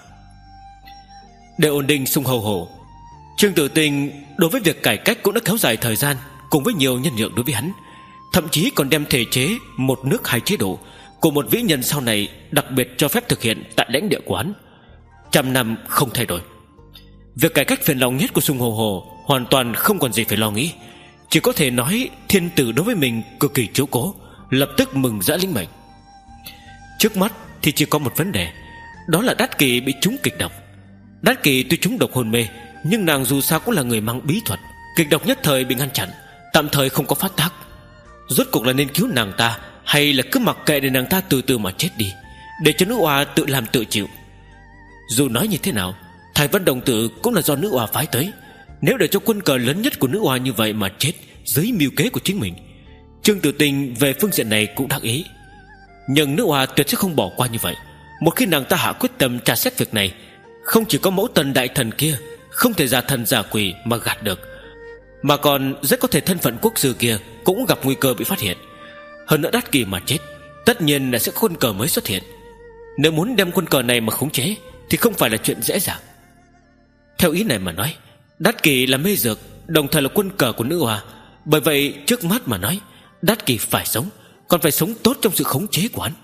Để ổn định Sùng Hầu Hổ, Trương Tử Tinh đối với việc cải cách cũng đã kéo dài thời gian, cùng với nhiều nhân nhượng đối với hắn, thậm chí còn đem thể chế một nước hai chế độ của một vĩ nhân sau này đặc biệt cho phép thực hiện tại lãnh địa của hắn. Trăm năm không thay đổi. Việc cải cách phiền lòng nhất của Sùng Hầu Hổ hoàn toàn không còn gì phải lo nghĩ, chỉ có thể nói thiên tử đối với mình cực kỳ chiếu cố, lập tức mừng rỡ lĩnh mệnh. Trước mắt thì chỉ có một vấn đề, đó là Đát Kỳ bị trúng kịch độc. Đát Kỳ tuy trúng độc hôn mê, nhưng nàng dù sao cũng là người mang bí thuật, kịch độc nhất thời bị ngăn chặn, tạm thời không có phát tác. Rốt cuộc là nên cứu nàng ta, hay là cứ mặc kệ để nàng ta từ từ mà chết đi, để cho nữ oa tự làm tự chịu? Dù nói như thế nào, Thái Vân Đồng Tử cũng là do nữ oa phái tới. Nếu để cho quân cờ lớn nhất của nữ oa như vậy mà chết dưới mưu kế của chính mình, Trương Tử Tinh về phương diện này cũng đắc ý. Nhưng nữ oa tuyệt sẽ không bỏ qua như vậy. Một khi nàng ta hạ quyết tâm tra xét việc này, không chỉ có mẫu tần đại thần kia không thể giả thần giả quỷ mà gạt được, mà còn rất có thể thân phận quốc sư kia cũng gặp nguy cơ bị phát hiện. Hơn nữa Đát Kỳ mà chết, tất nhiên là sẽ có quân cờ mới xuất hiện. Nếu muốn đem quân cờ này mà khống chế thì không phải là chuyện dễ dàng. Theo ý này mà nói, Đát Kỳ là mê dược, đồng thời là quân cờ của nữ oa. Bởi vậy trước mắt mà nói, Đát Kỳ phải sống, còn phải sống tốt trong sự khống chế của hắn.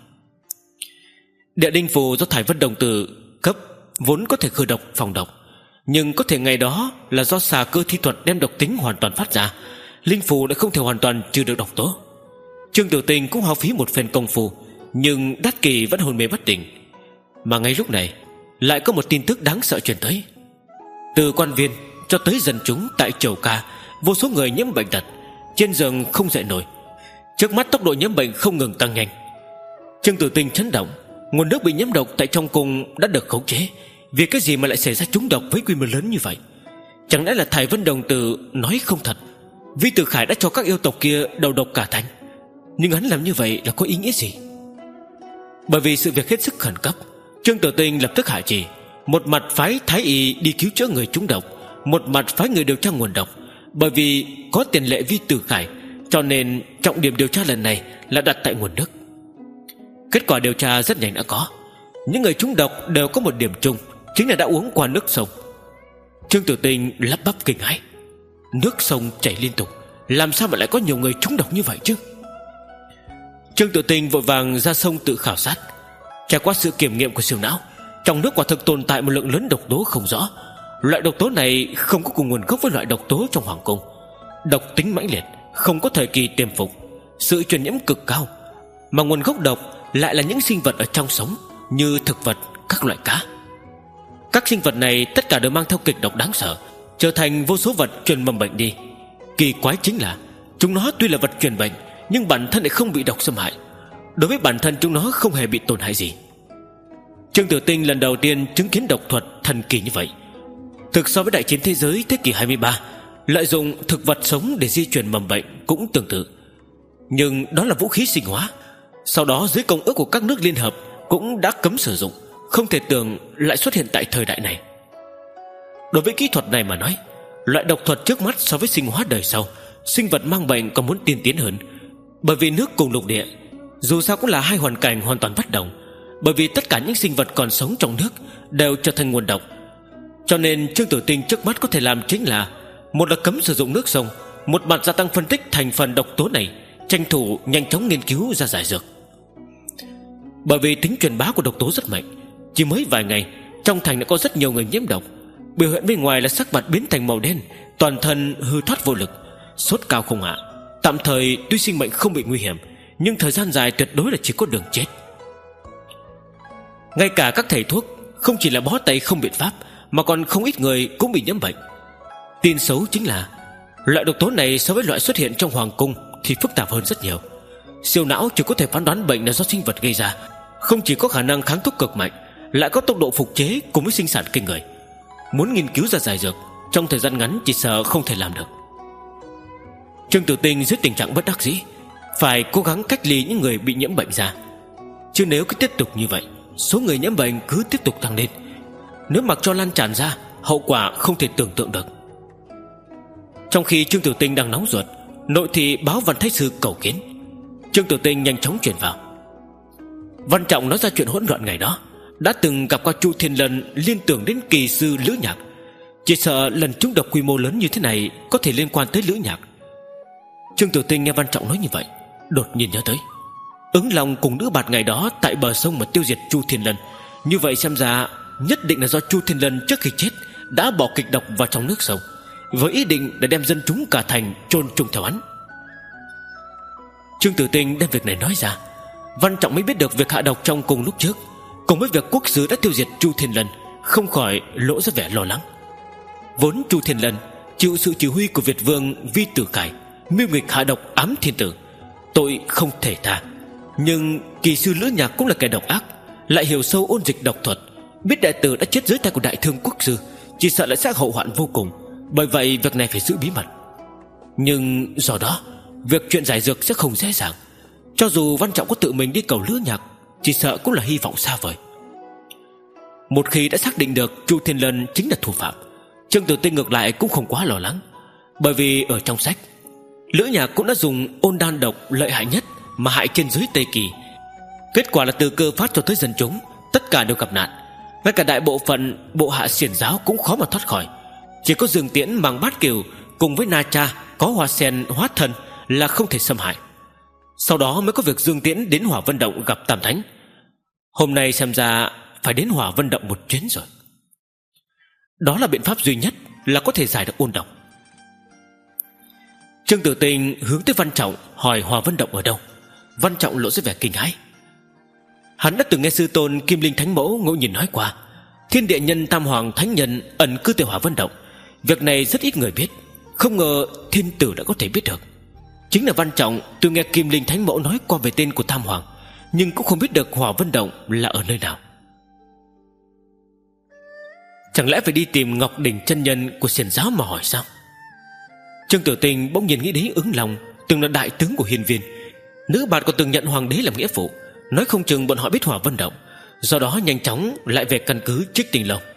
Địa đinh phù do Thái Vân Đồng Tử cấp vốn có thể khử độc phòng độc, nhưng có thể ngày đó là do xà cơ thi thuật đem độc tính hoàn toàn phát ra, linh phù đã không thể hoàn toàn trừ được độc tố. Trương Tử Tinh cũng hao phí một phen công phu, nhưng Đát Kỳ vẫn hôn mê bất tỉnh. Mà ngay lúc này lại có một tin tức đáng sợ truyền tới. Từ quan viên cho tới dân chúng tại Triều Ca, vô số người nhiễm bệnh tật, trên giường không dậy nổi. Trước mắt tốc độ nhiễm bệnh không ngừng tăng nhanh. Trương Tử Tinh chấn động, nguồn nước bị nhiễm độc tại trong cung đã được khống chế, vì cái gì mà lại xảy ra trúng độc với quy mô lớn như vậy? Chẳng lẽ là Thái Vân Đồng Tử nói không thật, Vi Tử Khải đã cho các yêu tộc kia đầu độc cả thành? Nhưng hắn làm như vậy là có ý nghĩa gì? Bởi vì sự việc hết sức khẩn cấp, Trương Tử Tinh lập tức hạ chỉ, một mặt phái thái y đi cứu chữa người trúng độc, một mặt phái người điều tra nguồn độc. Bởi vì có tiền lệ Vi Tử Khải, cho nên trọng điểm điều tra lần này là đặt tại nguồn nước. Kết quả điều tra rất nhanh đã có. Những người trúng độc đều có một điểm chung, chính là đã uống qua nước sông. Trương Tử Tinh lắp bắp kinh hãi. Nước sông chảy liên tục, làm sao mà lại có nhiều người trúng độc như vậy chứ? Trương Tử Tinh vội vàng ra sông tự khảo sát. Trải qua sự kiểm nghiệm của siêu não, trong nước quả thực tồn tại một lượng lớn độc tố không rõ. Loại độc tố này không có cùng nguồn gốc với loại độc tố trong hoàng cung. Độc tính mãnh liệt, không có thời kỳ tiềm phục, sự truyền nhiễm cực cao. Mà nguồn gốc độc lại là những sinh vật ở trong sống, như thực vật, các loại cá. Các sinh vật này tất cả đều mang theo kịch độc đáng sợ, trở thành vô số vật truyền mầm bệnh đi. Kỳ quái chính là chúng nó tuy là vật truyền bệnh, nhưng bản thân lại không bị độc xâm hại. Đối với bản thân chúng nó không hề bị tổn hại gì. Trương Tử Tinh lần đầu tiên chứng kiến độc thuật thần kỳ như vậy. Thực so với đại chiến thế giới thế kỷ hai mươi ba, lợi dụng thực vật sống để di chuyển mầm bệnh cũng tương tự. Nhưng đó là vũ khí sinh hóa. Sau đó dưới công ước của các nước liên hợp cũng đã cấm sử dụng. Không thể tưởng lại xuất hiện tại thời đại này. Đối với kỹ thuật này mà nói, loại độc thuật trước mắt so với sinh hóa đời sau, sinh vật mang bệnh còn muốn tiên tiến hơn. Bởi vì nước cùng lục địa dù sao cũng là hai hoàn cảnh hoàn toàn bất đồng. Bởi vì tất cả những sinh vật còn sống trong nước đều trở thành nguồn độc. Cho nên Trương Tử Tinh trước mắt có thể làm chính là: một là cấm sử dụng nước sông, một mặt gia tăng phân tích thành phần độc tố này, tranh thủ nhanh chóng nghiên cứu ra giải dược. Bởi vì tính truyền bá của độc tố rất mạnh, chỉ mới vài ngày trong thành đã có rất nhiều người nhiễm độc. Biểu hiện bên ngoài là sắc mặt biến thành màu đen, toàn thân hư thoát vô lực, sốt cao không hạ. Tạm thời tuy sinh mệnh không bị nguy hiểm, nhưng thời gian dài tuyệt đối là chỉ có đường chết. Ngay cả các thầy thuốc không chỉ là bó tay không biện pháp, mà còn không ít người cũng bị nhiễm bệnh. Tin xấu chính là loại độc tố này so với loại xuất hiện trong hoàng cung thì phức tạp hơn rất nhiều. Siêu não chỉ có thể phán đoán bệnh là do sinh vật gây ra, không chỉ có khả năng kháng thuốc cực mạnh, lại có tốc độ phục chế cùng với sinh sản kinh người. Muốn nghiên cứu ra giải dược trong thời gian ngắn chỉ sợ không thể làm được. Trương Tử Tinh dưới tình trạng bất đắc dĩ phải cố gắng cách ly những người bị nhiễm bệnh ra. Chứ nếu cứ tiếp tục như vậy, số người nhiễm bệnh cứ tiếp tục tăng lên. Nếu mặc cho lan tràn ra, hậu quả không thể tưởng tượng được. Trong khi Trương Tử Tinh đang nóng ruột, nội thị báo Văn Thái Sư cầu kiến. Trương Tử Tinh nhanh chóng truyền vào. Văn Trọng nói ra chuyện hỗn loạn ngày đó, đã từng gặp qua Chu Thiên Lân, liên tưởng đến kỳ sư Lữ Nhạc. Chỉ sợ lần trúng độc quy mô lớn như thế này có thể liên quan tới Lữ Nhạc. Trương Tử Tinh nghe Văn Trọng nói như vậy, đột nhiên nhớ tới Ứng Long cùng nữ bạt ngày đó tại bờ sông mà tiêu diệt Chu Thiên Lân. Như vậy xem ra nhất định là do Chu Thiên Lân trước khi chết đã bỏ kịch độc vào trong nước sông, với ý định để đem dân chúng cả thành chôn chung theo hắn. Trương Tử Tinh đem việc này nói ra, Văn Trọng mới biết được việc hạ độc trong cùng lúc trước, cùng với việc quốc sứ đã tiêu diệt Chu Thiên Lân, không khỏi lộ ra vẻ lo lắng. Vốn Chu Thiên Lân chịu sự chỉ huy của Việt Vương Vi Tử Cải, mưu nghịch hạ độc ám thiên tử, tội không thể tha. Nhưng kỳ sư Lữ Nhạc cũng là kẻ độc ác, lại hiểu sâu ôn dịch độc thuật, biết đại tử đã chết dưới tay của đại thương quốc sư, chỉ sợ lại sẽ hậu hoạn vô cùng. Bởi vậy việc này phải giữ bí mật. Nhưng do đó việc chuyện giải dược sẽ không dễ dàng. Cho dù Văn Trọng có tự mình đi cầu Lữ Nhạc, chỉ sợ cũng là hy vọng xa vời. Một khi đã xác định được Chu Thiên Lân chính là thủ phạm, Trương Tử Tinh ngược lại cũng không quá lo lắng. Bởi vì ở trong sách, Lữ Nhạc cũng đã dùng ôn đan độc lợi hại nhất mà hại trên dưới Tây Kỳ. Kết quả là từ cơ phát cho tới dân chúng, tất cả đều gặp nạn. Ngay cả đại bộ phận bộ hạ xiển giáo cũng khó mà thoát khỏi. Chỉ có Dương Tiễn mang bát kiều cùng với Na Cha có hoa sen hóa thân là không thể xâm hại. Sau đó mới có việc Dương Tiễn đến Hỏa Vân Động gặp Tam Thánh. Hôm nay xem ra phải đến Hỏa Vân Động một chuyến rồi. Đó là biện pháp duy nhất là có thể giải được ôn độc. Trương Tử Tinh hướng tới Văn Trọng hỏi Hỏa Vân Động ở đâu. Văn Trọng lộ ra vẻ kinh hãi. Hắn đã từng nghe sư tôn Kim Linh Thánh Mẫu ngẫu nhìn nói qua, Thiên Địa Nhân Tam Hoàng Thánh Nhân ẩn cư tại Hỏa Vân Động. Việc này rất ít người biết, không ngờ thiên tử đã có thể biết được. Chính là Văn Trọng từng nghe Kim Linh Thánh Mẫu nói qua về tên của Tam Hoàng, nhưng cũng không biết được Hỏa Vân Động là ở nơi nào. Chẳng lẽ phải đi tìm Ngọc Đỉnh chân nhân của xiển giáo mà hỏi sao? Trương Tử Tinh bỗng nhiên nghĩ đến Ứng Long, từng là đại tướng của Hiên Viên. Nữ bạt còn từng nhận hoàng đế làm nghĩa phụ, nói không chừng bọn họ biết Hỏa Vân Động, do đó nhanh chóng lại về căn cứ Trích Tinh Lâu.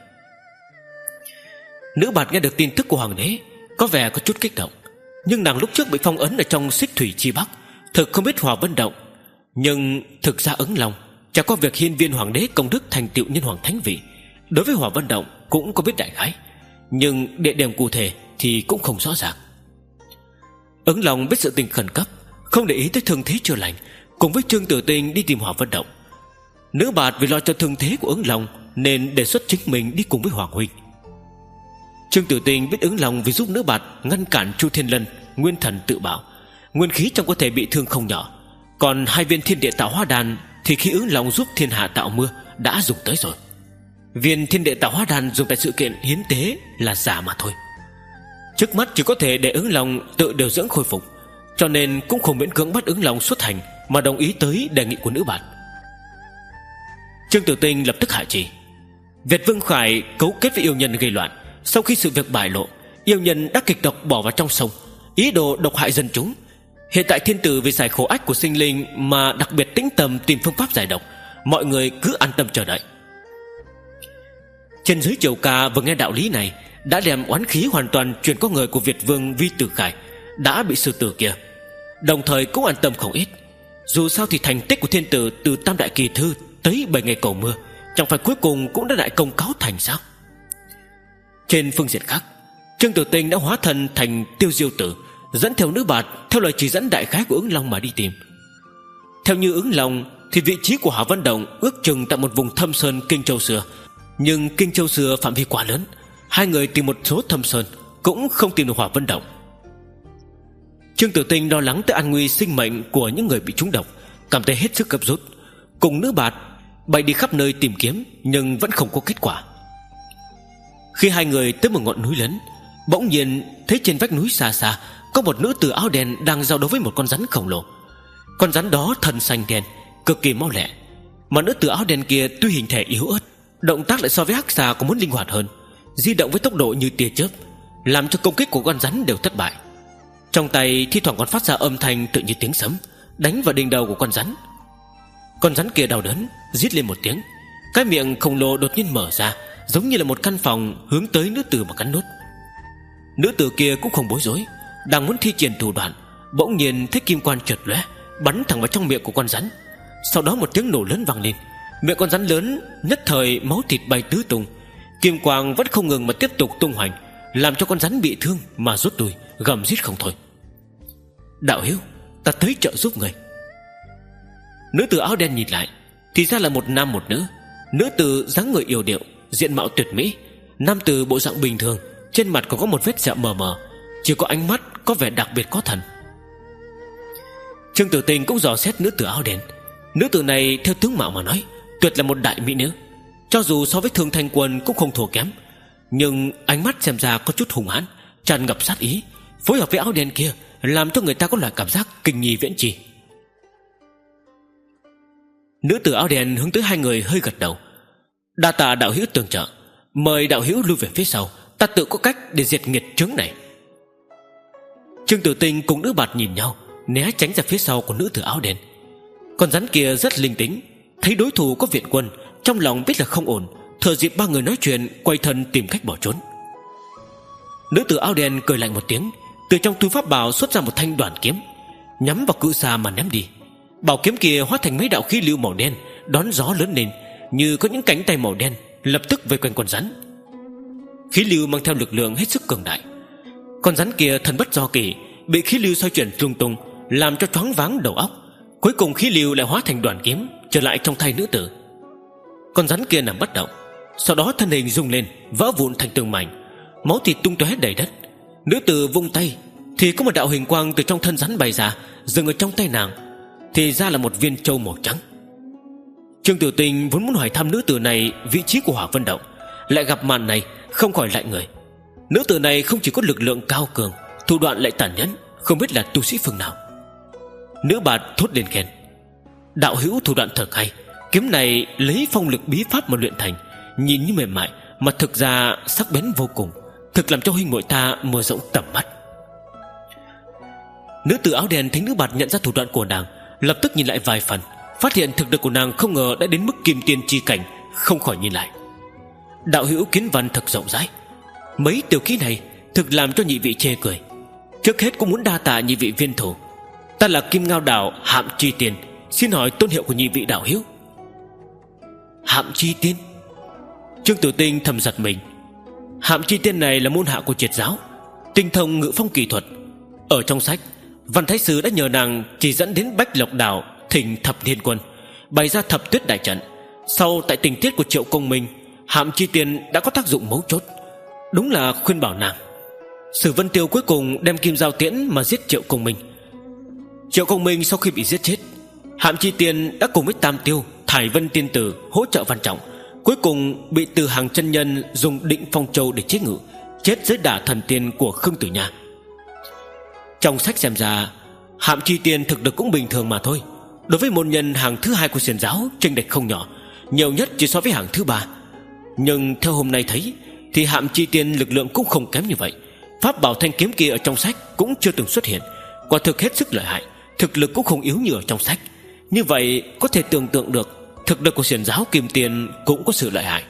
Nữ bạt nghe được tin tức của hoàng đế có vẻ có chút kích động, nhưng nàng lúc trước bị phong ấn ở trong Xích Thủy Chi Bắc, thực không biết Hỏa Vân Động. Nhưng thực ra Ứng Long chả có việc Hiên Viên hoàng đế công đức thành tựu nhân hoàng thánh vị, đối với Hỏa Vân Động cũng có biết đại khái, nhưng địa điểm cụ thể thì cũng không rõ ràng. Ứng Long biết sự tình khẩn cấp, không để ý tới thương thế chưa lành, cùng với Trương Tử Tinh đi tìm Hỏa Vân Động. Nữ bạt vì lo cho thương thế của Ứng Long nên đề xuất chính mình đi cùng với Hoàng huynh. Trương Tử Tinh biết Ứng Long vì giúp nữ bạt ngăn cản Chu Thiên Lân nguyên thần tự bảo, nguyên khí trong cơ thể bị thương không nhỏ. Còn hai viên thiên địa tạo hóa đan thì khi Ứng Long giúp thiên hạ tạo mưa đã dùng tới rồi. Viên thiên địa tạo hóa đan dùng tại sự kiện hiến tế là giả mà thôi. Trước mắt chỉ có thể để Ứng Long tự điều dưỡng khôi phục, cho nên cũng không miễn cưỡng bắt Ứng Long xuất hành, mà đồng ý tới đề nghị của nữ bạt. Trương Tử Tinh lập tức hạ chỉ. Việt Vương Khải cấu kết với yêu nhân gây loạn. Sau khi sự việc bại lộ, yêu nhân đã kịch độc bỏ vào trong sông, ý đồ độc hại dân chúng. Hiện tại thiên tử vì giải khổ ách của sinh linh mà đặc biệt tĩnh tâm tìm phương pháp giải độc. Mọi người cứ an tâm chờ đợi. Trên dưới triều ca vừa nghe đạo lý này, đã đem oán khí hoàn toàn truyền có người của Việt Vương Vi Tử Khải đã bị xử tử kia, đồng thời cũng an tâm không ít. Dù sao thì thành tích của thiên tử từ tam đại kỳ thư tới bảy ngày cầu mưa, chẳng phải cuối cùng cũng đã đại công cáo thành sao? Trên phương diện khác, Trương Tử Tinh đã hóa thân thành Tiêu Diêu Tử, dẫn theo nữ bạt theo lời chỉ dẫn đại khái của Ứng Long mà đi tìm. Theo như Ứng Long thì vị trí của Hỏa Vân Động ước chừng tại một vùng thâm sơn Kinh Châu xưa, nhưng Kinh Châu xưa phạm vi quá lớn, hai người tìm một số thâm sơn cũng không tìm được Hỏa Vân Động. Trương Tử Tinh lo lắng tới an nguy sinh mệnh của những người bị trúng độc, cảm thấy hết sức gấp rút, cùng nữ bạt bay đi khắp nơi tìm kiếm, nhưng vẫn không có kết quả. Khi hai người tới một ngọn núi lớn, bỗng nhiên thấy trên vách núi xa xa có một nữ tử áo đen đang giao đấu với một con rắn khổng lồ. Con rắn đó thân xanh đen, cực kỳ mau lẹ, mà nữ tử áo đen kia tuy hình thể yếu ớt, động tác lại so với hắc xà còn muốn linh hoạt hơn, di động với tốc độ như tia chớp, làm cho công kích của con rắn đều thất bại. Trong tay thi thoảng còn phát ra âm thanh tự như tiếng sấm, đánh vào đỉnh đầu của con rắn. Con rắn kia đau đớn rít lên một tiếng, cái miệng khổng lồ đột nhiên mở ra, giống như là một căn phòng hướng tới nữ tử mà cắn nuốt. Nữ tử kia cũng không bối rối, đang muốn thi triển thủ đoạn, bỗng nhiên thấy kim quan chợt lóe, bắn thẳng vào trong miệng của con rắn. Sau đó một tiếng nổ lớn vang lên, miệng con rắn lớn nhất thời máu thịt bay tứ tung, kim quang vẫn không ngừng mà tiếp tục tung hoành, làm cho con rắn bị thương mà rút lui, gầm rít không thôi. Đạo hữu, ta tới trợ giúp người. Nữ tử áo đen nhìn lại, thì ra là một nam một nữ. Nữ tử dáng người yêu điệu, diện mạo tuyệt mỹ, nam tử bộ dạng bình thường, trên mặt còn có một vết sẹo mờ mờ, chỉ có ánh mắt có vẻ đặc biệt có thần. Trương Tử Tinh cũng dò xét nữ tử áo đen. Nữ tử này theo tướng mạo mà nói tuyệt là một đại mỹ nữ, cho dù so với Thương Thanh Quân cũng không thua kém, nhưng ánh mắt xem ra có chút hung hãn, tràn ngập sát ý, phối hợp với áo đen kia làm cho người ta có loại cảm giác kinh nghi viễn trì. Nữ tử áo đen hướng tới hai người hơi gật đầu. Đa tạ đạo hữu tương trợ, mời đạo hữu lui về phía sau, ta tự có cách để diệt nghiệt chướng này. Trương Tử Tinh cùng nữ bạt nhìn nhau, né tránh ra phía sau của nữ tử áo đen. Con rắn kia rất linh tính, thấy đối thủ có viện quân, trong lòng biết là không ổn, thừa dịp ba người nói chuyện quay thân tìm cách bỏ trốn. Nữ tử áo đen cười lạnh một tiếng, từ trong túi pháp bảo xuất ra một thanh đoàn kiếm, nhắm vào cự xà mà ném đi. Bảo kiếm kia hóa thành mấy đạo khí lưu màu đen, đón gió lớn lên, như có những cánh tay màu đen lập tức vây quanh con rắn. Khí lưu mang theo lực lượng hết sức cường đại. Con rắn kia thần bất do kỳ, bị khí lưu xoay chuyển lung tung, làm cho choáng váng đầu óc. Cuối cùng khí lưu lại hóa thành đoàn kiếm, trở lại trong tay nữ tử. Con rắn kia nằm bất động, sau đó thân hình rung lên, vỡ vụn thành từng mảnh, máu thịt tung tóe đầy đất. Nữ tử vung tay thì có một đạo hình quang từ trong thân rắn bay ra, dừng ở trong tay nàng, thì ra là một viên châu màu trắng. Trương Tử Tinh vốn muốn hỏi thăm nữ tử này vị trí của Hỏa Vân Động, lại gặp màn này không khỏi lạnh người. Nữ tử này không chỉ có lực lượng cao cường, thủ đoạn lại tàn nhẫn, không biết là tu sĩ phương nào. Nữ bạt thốt lên khen: đạo hữu thủ đoạn thật hay, kiếm này lấy phong lực bí pháp mà luyện thành, nhìn như mềm mại mà thực ra sắc bén vô cùng, thực làm cho huynh muội ta mở rộng tầm mắt. Nữ tử áo đen thấy nữ bạt nhận ra thủ đoạn của nàng, lập tức nhìn lại vài phần, phát hiện thực lực của nàng không ngờ đã đến mức kim tiên chi cảnh, không khỏi nhìn lại. Đạo hữu kiến văn thật rộng rãi, mấy tiểu kỹ này thực làm cho nhị vị chê cười. Trước hết cũng muốn đa tạ nhị vị viên thủ. Ta là Kim Ngao Đảo Hạm Chi Tiên, xin hỏi tôn hiệu của nhị vị đạo hữu. Hạm Chi Tiên? Trương Tử Tinh thầm giật mình. Hạm Chi Tiên này là môn hạ của triệt giáo, tinh thông ngự phong kỳ thuật. Ở trong sách, Văn Thái Sư đã nhờ nàng chỉ dẫn đến Bách Lộc Đảo thỉnh Thập Thiên Quân, bày ra Thập Tuyết đại trận. Sau tại tình tiết của Triệu Công Minh, Hạm Chi Tiên đã có tác dụng mấu chốt, đúng là khuyên bảo nàng. Sử Vân Tiêu cuối cùng đem kim giao tiễn mà giết Triệu Công Minh. Triệu Công Minh sau khi bị giết chết, Hạm Chi Tiên đã cùng với Tam Tiêu, Thải Vân Tiên Tử hỗ trợ Văn Trọng, cuối cùng bị Từ Hàng chân nhân dùng Định Phong Châu để chế ngự, chết dưới đả thần tiên của Khương Tử Nha. Trong sách xem ra, Hạm Chi Tiên thực lực cũng bình thường mà thôi. Đối với môn nhân hàng thứ hai của xiển giáo chênh lệch không nhỏ, nhiều nhất chỉ so với hạng thứ ba. Nhưng theo hôm nay thấy thì Hạm Chi Tiên lực lượng cũng không kém như vậy. Pháp bảo thanh kiếm kia ở trong sách cũng chưa từng xuất hiện, quả thực hết sức lợi hại, thực lực cũng không yếu như ở trong sách. Như vậy có thể tưởng tượng được thực lực của xiển giáo Kim Tiên cũng có sự lợi hại.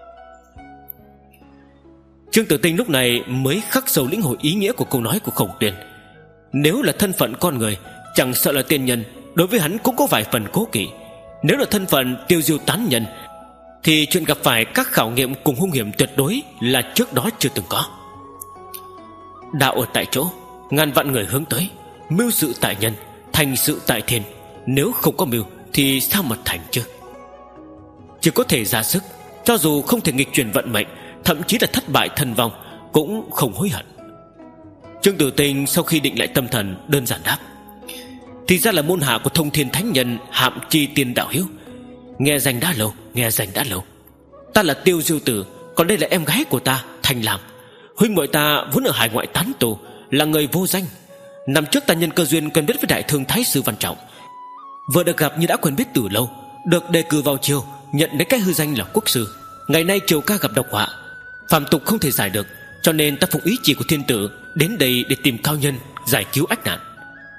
Trương Tử Tinh lúc này mới khắc sâu lĩnh hội ý nghĩa của câu nói của Khổng Tuyên. Nếu là thân phận con người, chẳng sợ là tiên nhân, đối với hắn cũng có vài phần cố kỵ. Nếu là thân phận tiêu diêu tán nhân, thì chuyện gặp phải các khảo nghiệm cùng hung hiểm tuyệt đối là trước đó chưa từng có. Đạo ở tại chỗ, ngàn vạn người hướng tới. Mưu sự tại nhân, thành sự tại thiên. Nếu không có mưu thì sao mà thành chứ? Chỉ có thể ra sức, cho dù không thể nghịch chuyển vận mệnh, thậm chí là thất bại thân vong, cũng không hối hận. Trương Tử Tinh sau khi định lại tâm thần, đơn giản đáp: thì ra là môn hạ của Thông Thiên Thánh Nhân Hạm Chi Tiên đạo hữu. Nghe danh đã lâu, nghe danh đã lâu. Ta là Tiêu Diêu Tử, còn đây là em gái của ta, Thành Lam. Huynh muội ta vốn ở hải ngoại tán tù, là người vô danh. Năm trước ta nhân cơ duyên quen biết với Đại Thương Thái Sư Văn Trọng, vừa được gặp như đã quen biết từ lâu, được đề cử vào triều, nhận lấy cái hư danh là quốc sư. Ngày nay triều ca gặp độc họa, phàm tục không thể giải được, cho nên ta phụng ý chỉ của thiên tử đến đây để tìm cao nhân giải cứu ách nạn.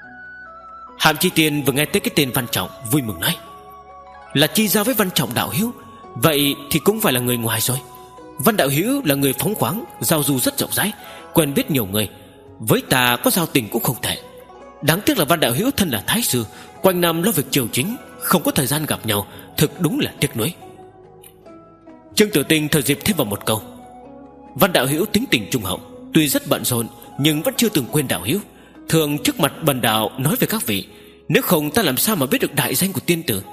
Hạm Chi Tiên vừa nghe tới cái tên Văn Trọng, vui mừng nói: là chi giao với Văn Trọng đạo hữu, vậy thì cũng phải là người ngoài rồi. Văn đạo hữu là người phóng khoáng, giao du rất rộng rãi, quen biết nhiều người, với ta có giao tình cũng không tệ. Đáng tiếc là Văn đạo hữu thân là thái sư, quanh năm lo việc triều chính, không có thời gian gặp nhau, thực đúng là tiếc nuối. Trương Tử Tinh thời dịp thêm vào một câu: Văn đạo hữu tính tình trung hậu, tuy rất bận rộn nhưng vẫn chưa từng quên đạo hữu, thường trước mặt bần đạo nói về các vị, nếu không ta làm sao mà biết được đại danh của tiên tử.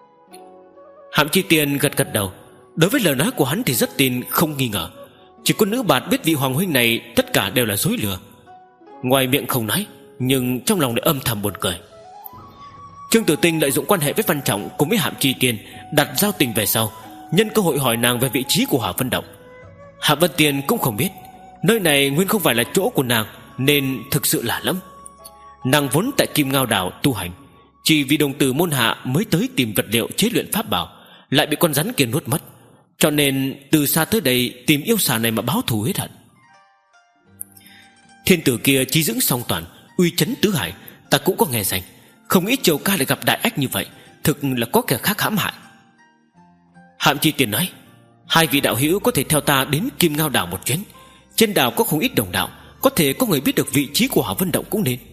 Hạm Chi Tiên gật gật đầu. Đối với lời nói của hắn thì rất tin, không nghi ngờ. Chỉ có nữ bạt biết vị hoàng huynh này tất cả đều là dối lừa. Ngoài miệng không nói, nhưng trong lòng lại âm thầm buồn cười. Trương Tử Tinh lợi dụng quan hệ với Văn Trọng cùng với Hạm Chi Tiên, đặt giao tình về sau, nhân cơ hội hỏi nàng về vị trí của Hỏa Vân Động. Hạ Vân Tiên cũng không biết nơi này nguyên không phải là chỗ của nàng, nên thực sự lạ lắm. Nàng vốn tại Kim Ngao Đảo tu hành, chỉ vì đồng tử môn hạ mới tới tìm vật liệu chế luyện pháp bảo, lại bị con rắn kia nuốt mất, cho nên từ xa tới đây tìm yêu xà này mà báo thù hết hận. Thiên tử kia trí dưỡng song toàn, uy chấn tứ hải, ta cũng có nghe danh. Không nghĩ triều ca lại gặp đại ách như vậy, thực là có kẻ khác hãm hại. Hạm Chi Tiên nói: hai vị đạo hữu có thể theo ta đến Kim Ngao Đảo một chuyến. Trên đảo có không ít đồng đạo, có thể có người biết được vị trí của Hỏa Vân Động cũng nên.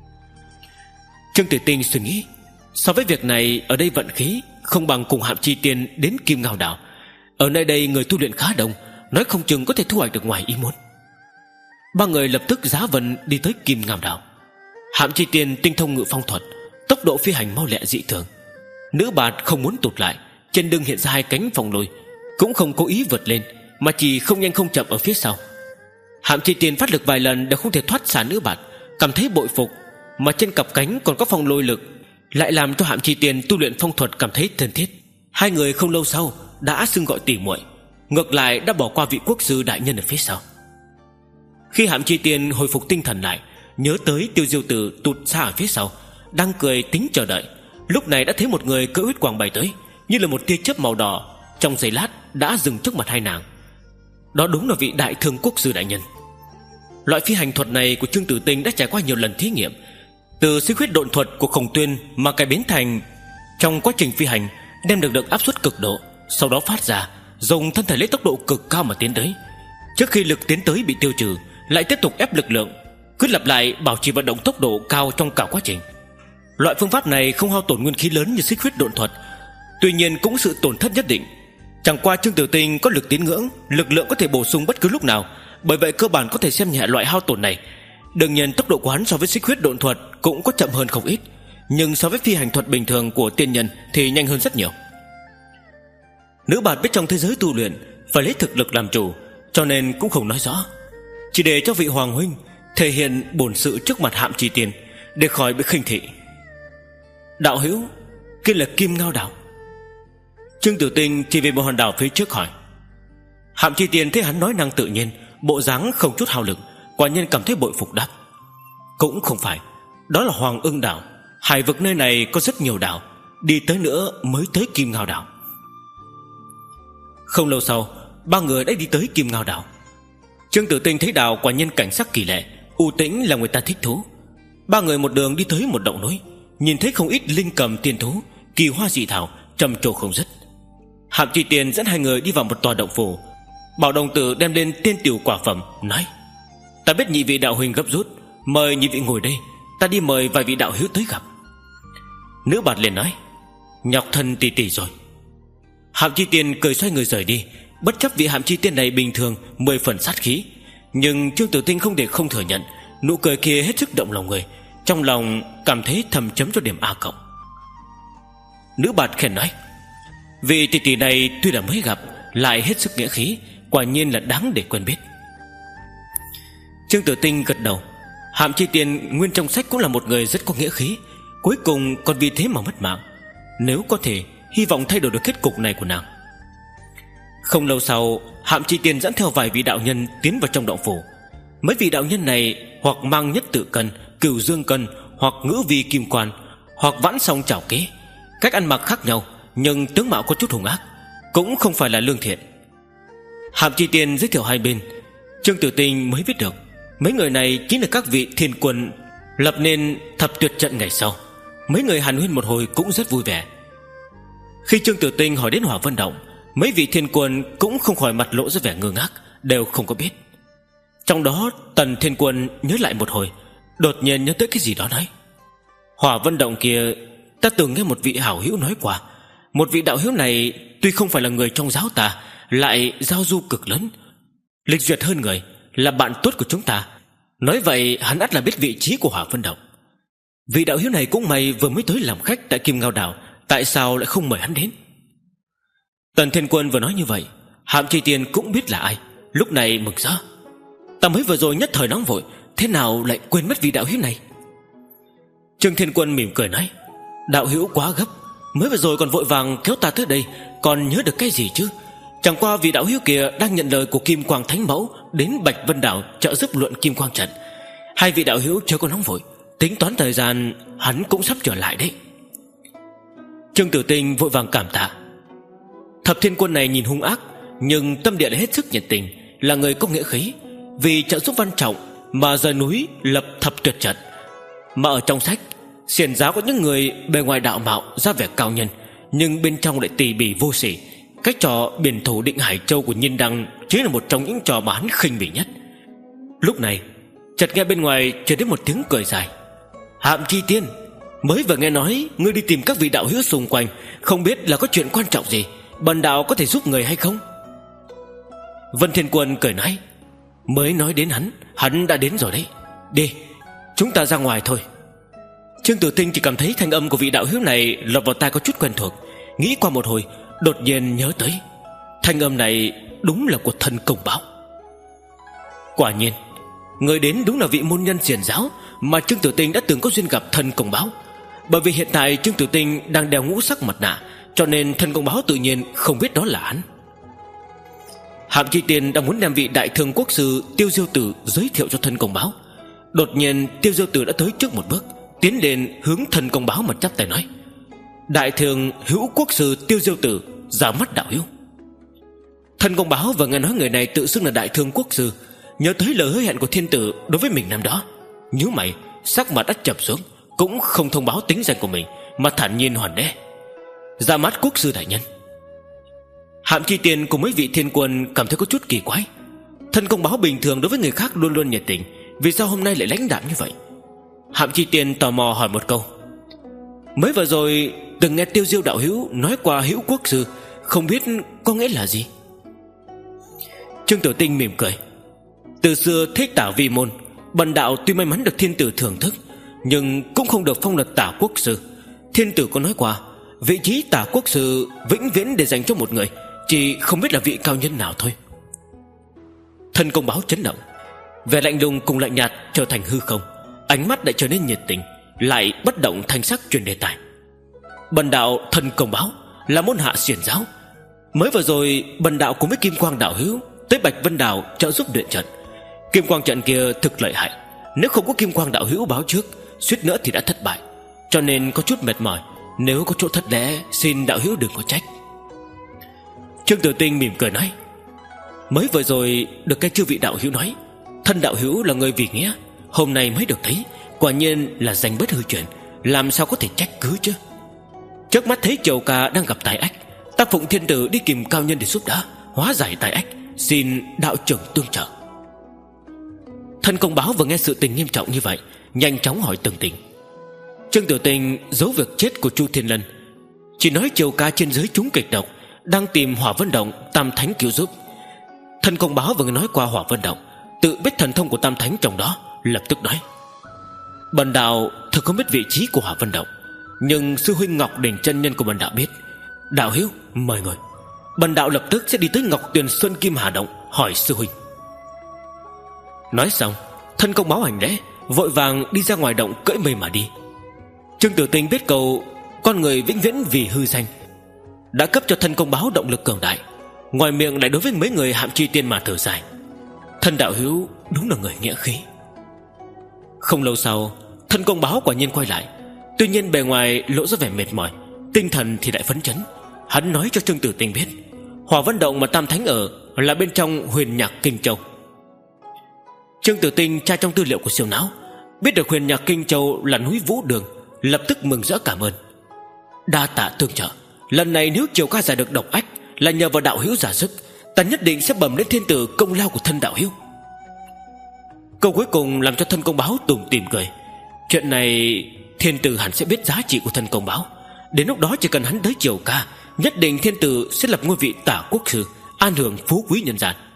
Trương Tử Tinh suy nghĩ, so với việc này, ở đây vận khí không bằng cùng Hạm Chi Tiên đến Kim Ngao Đảo. Ở nơi đây người tu luyện khá đông, nói không chừng có thể thu hoạch được ngoài ý muốn. Ba người lập tức giá vân đi tới Kim Ngao Đảo. Hạm Chi Tiên tinh thông ngự phong thuật, tốc độ phi hành mau lẹ dị thường. Nữ bạt không muốn tụt lại, trên lưng hiện ra hai cánh phong lôi, cũng không cố ý vượt lên, mà chỉ không nhanh không chậm ở phía sau. Hạm Chi Tiên phát lực vài lần đều không thể thoát xa nữ bạt, cảm thấy bội phục, mà trên cặp cánh còn có phong lôi lực, lại làm cho Hạm Chi Tiên tu luyện phong thuật cảm thấy thân thiết. Hai người không lâu sau đã xưng gọi tỉ muội, ngược lại đã bỏ qua vị quốc sư đại nhân ở phía sau. Khi Hạm Chi Tiên hồi phục tinh thần lại, nhớ tới Tiêu Diêu Tử tụt xa ở phía sau, đang cười tính chờ đợi, lúc này đã thấy một người cưỡi huyết quang bay tới, như là một tia chớp màu đỏ, trong giây lát đã dừng trước mặt hai nàng. Đó đúng là vị Đại Thương quốc sư đại nhân. Loại phi hành thuật này của Trương Tử Tinh đã trải qua nhiều lần thí nghiệm, từ xích huyết độn thuật của Khổng Tuyên mà cải biến thành trong quá trình phi hành đem được được áp suất cực độ, sau đó phát ra, dùng thân thể lấy tốc độ cực cao mà tiến tới. Trước khi lực tiến tới bị tiêu trừ, lại tiếp tục ép lực lượng, cứ lặp lại bảo trì vận động tốc độ cao trong cả quá trình. Loại phương pháp này không hao tổn nguyên khí lớn như xích huyết độn thuật, tuy nhiên cũng sự tổn thất nhất định. Chẳng qua Trương Tử Tinh có lực tín ngưỡng, lực lượng có thể bổ sung bất cứ lúc nào, bởi vậy cơ bản có thể xem nhẹ loại hao tổn này. Đương nhiên tốc độ của hắn so với xích huyết độn thuật cũng có chậm hơn không ít, nhưng so với phi hành thuật bình thường của tiên nhân thì nhanh hơn rất nhiều. Nữ bạt biết trong thế giới tu luyện phải lấy thực lực làm chủ, cho nên cũng không nói rõ, chỉ để cho vị hoàng huynh thể hiện bổn sự trước mặt Hạm Chi Tiên, để khỏi bị khinh thị. Đạo hữu, kia là Kim Ngao Đảo. Trương Tử Tinh chỉ về một hòn đảo phía trước hỏi. Hạm Chi Tiên thấy hắn nói năng tự nhiên, bộ dáng không chút hao lực, quả nhiên cảm thấy bội phục đáp: cũng không phải, đó là Hoàng Ưng Đảo. Hải vực nơi này có rất nhiều đảo, đi tới nữa mới tới Kim Ngao Đảo. Không lâu sau, ba người đã đi tới Kim Ngao đảo. Trương Tử Tinh thấy đảo quả nhiên cảnh sắc kỳ lạ, u tĩnh là người ta thích thú. Ba người một đường đi tới một động núi, nhìn thấy không ít linh cầm tiên thú, kỳ hoa dị thảo trầm trồ không dứt. Hạm Chi Tiên dẫn hai người đi vào một tòa động phủ. Bảo đồng tử đem lên tiên tiểu quả phẩm, nói: Ta biết nhị vị đạo huynh gấp rút, mời nhị vị ngồi đây, ta đi mời vài vị đạo hữu tới gặp. Nữ bạt liền nói: Nhọc thân tỷ tỷ rồi. Hạm Chi Tiên cười xoay người rời đi. Bất chấp vị Hạm Chi Tiên này bình thường mười phần sát khí, nhưng Trương Tử Tinh không để không thừa nhận, nụ cười kia hết sức động lòng người. Trong lòng cảm thấy thầm chấm cho điểm A cộng. Nữ bạt khen nói: Vị tỷ tỷ này tuy là mới gặp, lại hết sức nghĩa khí, quả nhiên là đáng để quen biết. Trương Tử Tinh gật đầu. Hạm Chi Tiên nguyên trong sách cũng là một người rất có nghĩa khí, cuối cùng còn vì thế mà mất mạng. Nếu có thể, hy vọng thay đổi được kết cục này của nàng. Không lâu sau, Hạm Chi Tiên dẫn theo vài vị đạo nhân tiến vào trong động phủ. Mấy vị đạo nhân này hoặc mang nhất tự cân, cửu dương cân, hoặc ngữ vi kim quan, hoặc vãn song trảo kế. Cách ăn mặc khác nhau, nhưng tướng mạo có chút hung ác, cũng không phải là lương thiện. Hạm Chi Tiên giới thiệu hai bên, Trương Tử Tinh mới biết được mấy người này chính là các vị thiên quân lập nên thập tuyệt trận ngày sau. Mấy người hàn huyên một hồi cũng rất vui vẻ. Khi Trương Tử Tinh hỏi đến Hỏa Vân Động, mấy vị thiên quân cũng không khỏi mặt lộ ra vẻ ngơ ngác, đều không có biết. Trong đó Tần Thiên Quân nhớ lại một hồi, đột nhiên nhớ tới cái gì đó nói: Hỏa Vân Động kia, ta từng nghe một vị hảo hữu nói qua, một vị đạo hữu này tuy không phải là người trong giáo ta, lại giao du cực lớn, lịch duyệt hơn người, là bạn tốt của chúng ta. Nói vậy hắn ắt là biết vị trí của Hỏa Vân Động. Vị đạo hữu này cũng may vừa mới tới làm khách tại Kim Ngao đảo, tại sao lại không mời hắn đến? Tần Thiên Quân vừa nói như vậy, Hạm Chi Tiên cũng biết là ai, lúc này mừng rỡ: Ta mới vừa rồi nhất thời nóng vội, thế nào lại quên mất vị đạo hữu này? Trương Thiên Quân mỉm cười nói: Đạo hữu quá gấp, mới vừa rồi còn vội vàng kéo ta tới đây, còn nhớ được cái gì chứ? Chẳng qua vị đạo hữu kia đang nhận lời của Kim Quang Thánh Mẫu đến Bạch Vân đảo trợ giúp luận Kim Quang trận. Hai vị đạo hữu chưa có nóng vội, tính toán thời gian hắn cũng sắp trở lại đấy. Trương Tử Tinh vội vàng cảm tạ. Thập Thiên Quân này nhìn hung ác, nhưng tâm địa lại hết sức nhiệt tình, là người có nghĩa khí, vì trợ giúp Văn Trọng mà rời núi lập thập tuyệt trận. Mà ở trong sách, xiển giáo có những người bề ngoài đạo mạo ra vẻ cao nhân, nhưng bên trong lại tỉ mỉ vô sỉ. Cái trò biển thủ định Hải Châu của Nhiên Đăng chính là một trong những trò mà hắn khinh bỉ nhất. Lúc này chợt nghe bên ngoài truyền đến một tiếng cười dài: Hạm Chi Tiên, mới vừa nghe nói ngươi đi tìm các vị đạo hữu xung quanh, không biết là có chuyện quan trọng gì, bần đạo có thể giúp người hay không? Vân Thiên Quân cười nói: Mới nói đến hắn, hắn đã đến rồi đấy. Đi, chúng ta ra ngoài thôi. Trương Tử Tinh chỉ cảm thấy thanh âm của vị đạo hữu này lọt vào tai có chút quen thuộc, nghĩ qua một hồi, đột nhiên nhớ tới thanh âm này đúng là của Thân Công Báo. Quả nhiên, người đến đúng là vị môn nhân xiển giáo mà Trương Tử Tinh đã từng có duyên gặp Thân Công Báo. Bởi vì hiện tại Trương Tử Tinh đang đeo ngũ sắc mặt nạ, cho nên Thân Công Báo tự nhiên không biết đó là hắn. Hạm Chi Tiên đang muốn đem vị đại thương quốc sư Tiêu Diêu Tử giới thiệu cho Thân Công Báo. Đột nhiên Tiêu Diêu Tử đã tới trước một bước, tiến đến hướng Thân Công Báo mà chắp tay nói: Đại thương hữu quốc sư Tiêu Diêu Tử ra mắt đạo hữu. Thân Công Báo vừa nghe nói người này tự xưng là đại thương quốc sư, nhớ tới lời hứa hẹn của thiên tử đối với mình năm đó, nhíu mày, sắc mặt đã trầm xuống, cũng không thông báo tính danh của mình, mà thản nhiên hoàn lễ: Ra mắt quốc sư đại nhân. Hạm Chi Tiên cùng mấy vị thiên quân cảm thấy có chút kỳ quái. Thân Công Báo bình thường đối với người khác luôn luôn nhiệt tình, vì sao hôm nay lại lãnh đạm như vậy? Hạm Chi Tiên tò mò hỏi một câu: Mới vừa rồi từng nghe Tiêu Diêu đạo hữu nói qua hữu quốc sư, không biết có nghĩa là gì? Trương Tử Tinh mỉm cười: Từ xưa thích tả vi môn, bần đạo tuy may mắn được thiên tử thưởng thức, nhưng cũng không được phong là tả quốc sư. Thiên tử có nói qua, vị trí tả quốc sư vĩnh viễn để dành cho một người, chỉ không biết là vị cao nhân nào thôi. Thân Công Báo chấn động, vẻ lạnh lùng cùng lạnh nhạt trở thành hư không, ánh mắt lại trở nên nhiệt tình, lại bất động thanh sắc truyền đề tài: Bần đạo Thân Công Báo là môn hạ xiển giáo. Mới vừa rồi bần đạo cùng với Kim Quang đạo hữu tới Bạch Vân đảo trợ giúp luyện trận. Kim Quang trận kia thực lợi hại, nếu không có Kim Quang đạo hữu báo trước, suýt nữa thì đã thất bại, cho nên có chút mệt mỏi, nếu có chỗ thất lễ xin đạo hữu đừng có trách. Trương Tử Tinh mỉm cười nói: Mới vừa rồi được cái chư vị đạo hữu nói, thân đạo hữu là người vì nghĩa, hôm nay mới được thấy, quả nhiên là danh bất hư truyền, làm sao có thể trách cứ chứ. Trước mắt thấy Triều Ca đang gặp tai ách, ta phụng thiên tử đi kìm cao nhân để giúp đỡ hóa giải tai ách, xin đạo trưởng tương trợ. Thân Công Báo vừa nghe sự tình nghiêm trọng như vậy, nhanh chóng hỏi tường tình. Trương Tử Tinh giấu việc chết của Chu Thiên Lân, chỉ nói Triều Ca trên dưới trúng kịch độc, đang tìm Hỏa Vân Động Tam Thánh cứu giúp. Thân Công Báo vừa nghe nói qua Hỏa Vân Động, tự biết thần thông của Tam Thánh trong đó, lập tức nói: Bần đạo thực không biết vị trí của Hỏa Vân Động, nhưng sư huynh Ngọc Đỉnh chân nhân của bần đạo biết. Đạo hữu mời ngồi, bần đạo lập tức sẽ đi tới Ngọc Tuyền Xuân Kim Hà Động hỏi sư huynh. Nói xong, Thân Công Báo hành lễ, vội vàng đi ra ngoài động cưỡi mây mà đi. Trương Tử Tinh biết câu con người vĩnh viễn vì hư danh, đã cấp cho Thân Công Báo động lực cường đại, ngoài miệng lại đối với mấy người Hạm Chi Tiên mà thở dài: Thân đạo hữu đúng là người nghĩa khí. Không lâu sau, Thân Công Báo quả nhiên quay lại, tuy nhiên bề ngoài lộ ra vẻ mệt mỏi, tinh thần thì lại phấn chấn. Hắn nói cho Trương Tử Tinh biết Hỏa Vân Động mà Tam Thánh ở là bên trong Huyền Nhạc Kinh Châu. Trương Tử Tinh tra trong tư liệu của Siêu Não, biết được Huyền Nhạc Kinh Châu là núi Vũ Đường, lập tức mừng rỡ cảm ơn: Đa tạ tương trợ, lần này nếu Triều Ca giải được độc ách là nhờ vào đạo hữu giả sức, ta nhất định sẽ bẩm đến thiên tử công lao của thân đạo hữu. Câu cuối cùng làm cho Thân Công Báo tủm tỉm cười. Chuyện này thiên tử hẳn sẽ biết giá trị của Thân Công Báo, đến lúc đó chỉ cần hắn tới Triều Ca, nhất định thiên tử sẽ lập ngôi vị Tả Quốc sư, an hưởng phú quý nhân gian.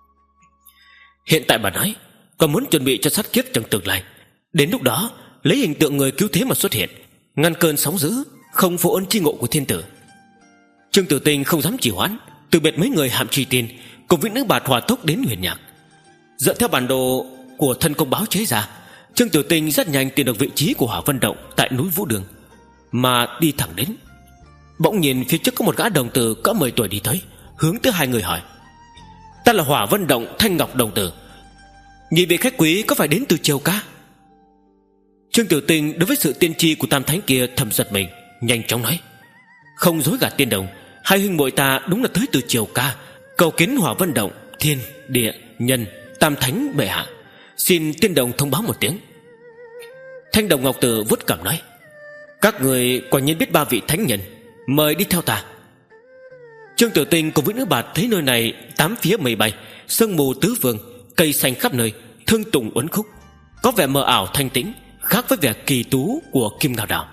Hiện tại bà nói còn muốn chuẩn bị cho sát kiếp trong tương lai, đến lúc đó lấy hình tượng người cứu thế mà xuất hiện, ngăn cơn sóng dữ, không phụ ơn chi ngộ của thiên tử. Trương Tử Tinh không dám trì hoãn, từ biệt mấy người Hạm Chi Tiên cùng với nữ bạt hòa tốc đến Huyền Nhạc. Dựa theo bản đồ của Thân Công Báo chế ra, Trương Tử Tinh rất nhanh tìm được vị trí của Hỏa Vân Động tại núi Vũ Đường, mà đi thẳng đến. Bỗng nhìn phía trước có một gã đồng tử cỡ mười tuổi đi tới, hướng tới hai người hỏi: Ta là Hỏa Vân Động Thanh Ngọc đồng tử, nhị vị khách quý có phải đến từ Triều Ca? Trương Tử Tinh đối với sự tiên tri của Tam Thánh kia thầm giật mình, nhanh chóng nói: Không dối gạt tiên đồng, hai huynh muội ta đúng là tới từ Triều Ca, cầu kiến Hỏa Vân Động Thiên Địa Nhân Tam Thánh bệ hạ, xin tiên đồng thông báo một tiếng. Thanh Đồng Ngọc Tử vuốt cằm nói: Các người quả nhiên biết ba vị thánh nhân, mời đi theo ta. Trương Tử Tinh cùng với nữ bạt thấy nơi này tám phía mây bay, sương mù tứ phương, cây xanh khắp nơi, thương tùng uốn khúc, có vẻ mờ ảo thanh tĩnh, khác với vẻ kỳ tú của Kim Ngao Đảo.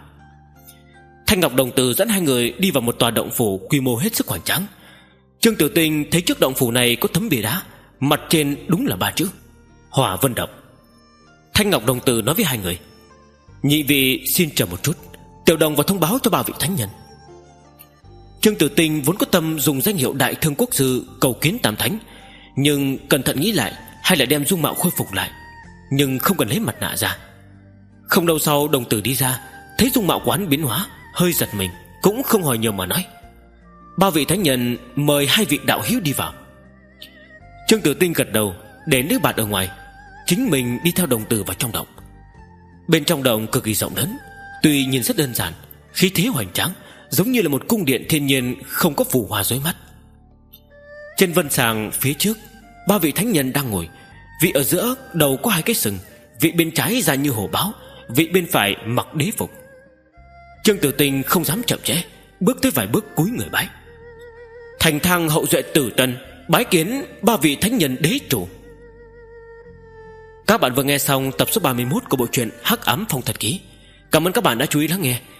Thanh Ngọc đồng tử dẫn hai người đi vào một tòa động phủ quy mô hết sức hoành tráng. Trương Tử Tinh thấy trước động phủ này có tấm bia đá, mặt trên đúng là ba chữ: Hỏa Vân Động. Thanh Ngọc đồng tử nói với hai người: Nhị vị xin chờ một chút, tiểu đồng vào thông báo cho ba vị thánh nhân. Trương Tử Tinh vốn có tâm dùng danh hiệu Đại Thương Quốc sư cầu kiến Tam Thánh, nhưng cẩn thận nghĩ lại, hay là đem dung mạo khôi phục lại, nhưng không cần lấy mặt nạ ra. Không lâu sau đồng tử đi ra, thấy dung mạo quán biến hóa, hơi giật mình, cũng không hỏi nhiều mà nói: Ba vị thánh nhân mời hai vị đạo hữu đi vào. Trương Tử Tinh gật đầu, để nữ bạt ở ngoài, chính mình đi theo đồng tử vào trong động. Bên trong động cực kỳ rộng lớn, tuy nhìn rất đơn giản, khí thế hoành tráng, giống như là một cung điện thiên nhiên không có phù hoa rối mắt. Trên vân sàng phía trước, ba vị thánh nhân đang ngồi, vị ở giữa đầu có hai cái sừng, vị bên trái dài như hổ báo, vị bên phải mặc đế phục. Trương Tử Tinh không dám chậm trễ, bước tới vài bước cúi người bái: Thành thang hậu duệ tử tân, bái kiến ba vị thánh nhân đế chủ. Các bạn vừa nghe xong tập số ba mươi mốt của bộ truyện Hắc Ám Phong Thật Ký. Cảm ơn các bạn đã chú ý lắng nghe.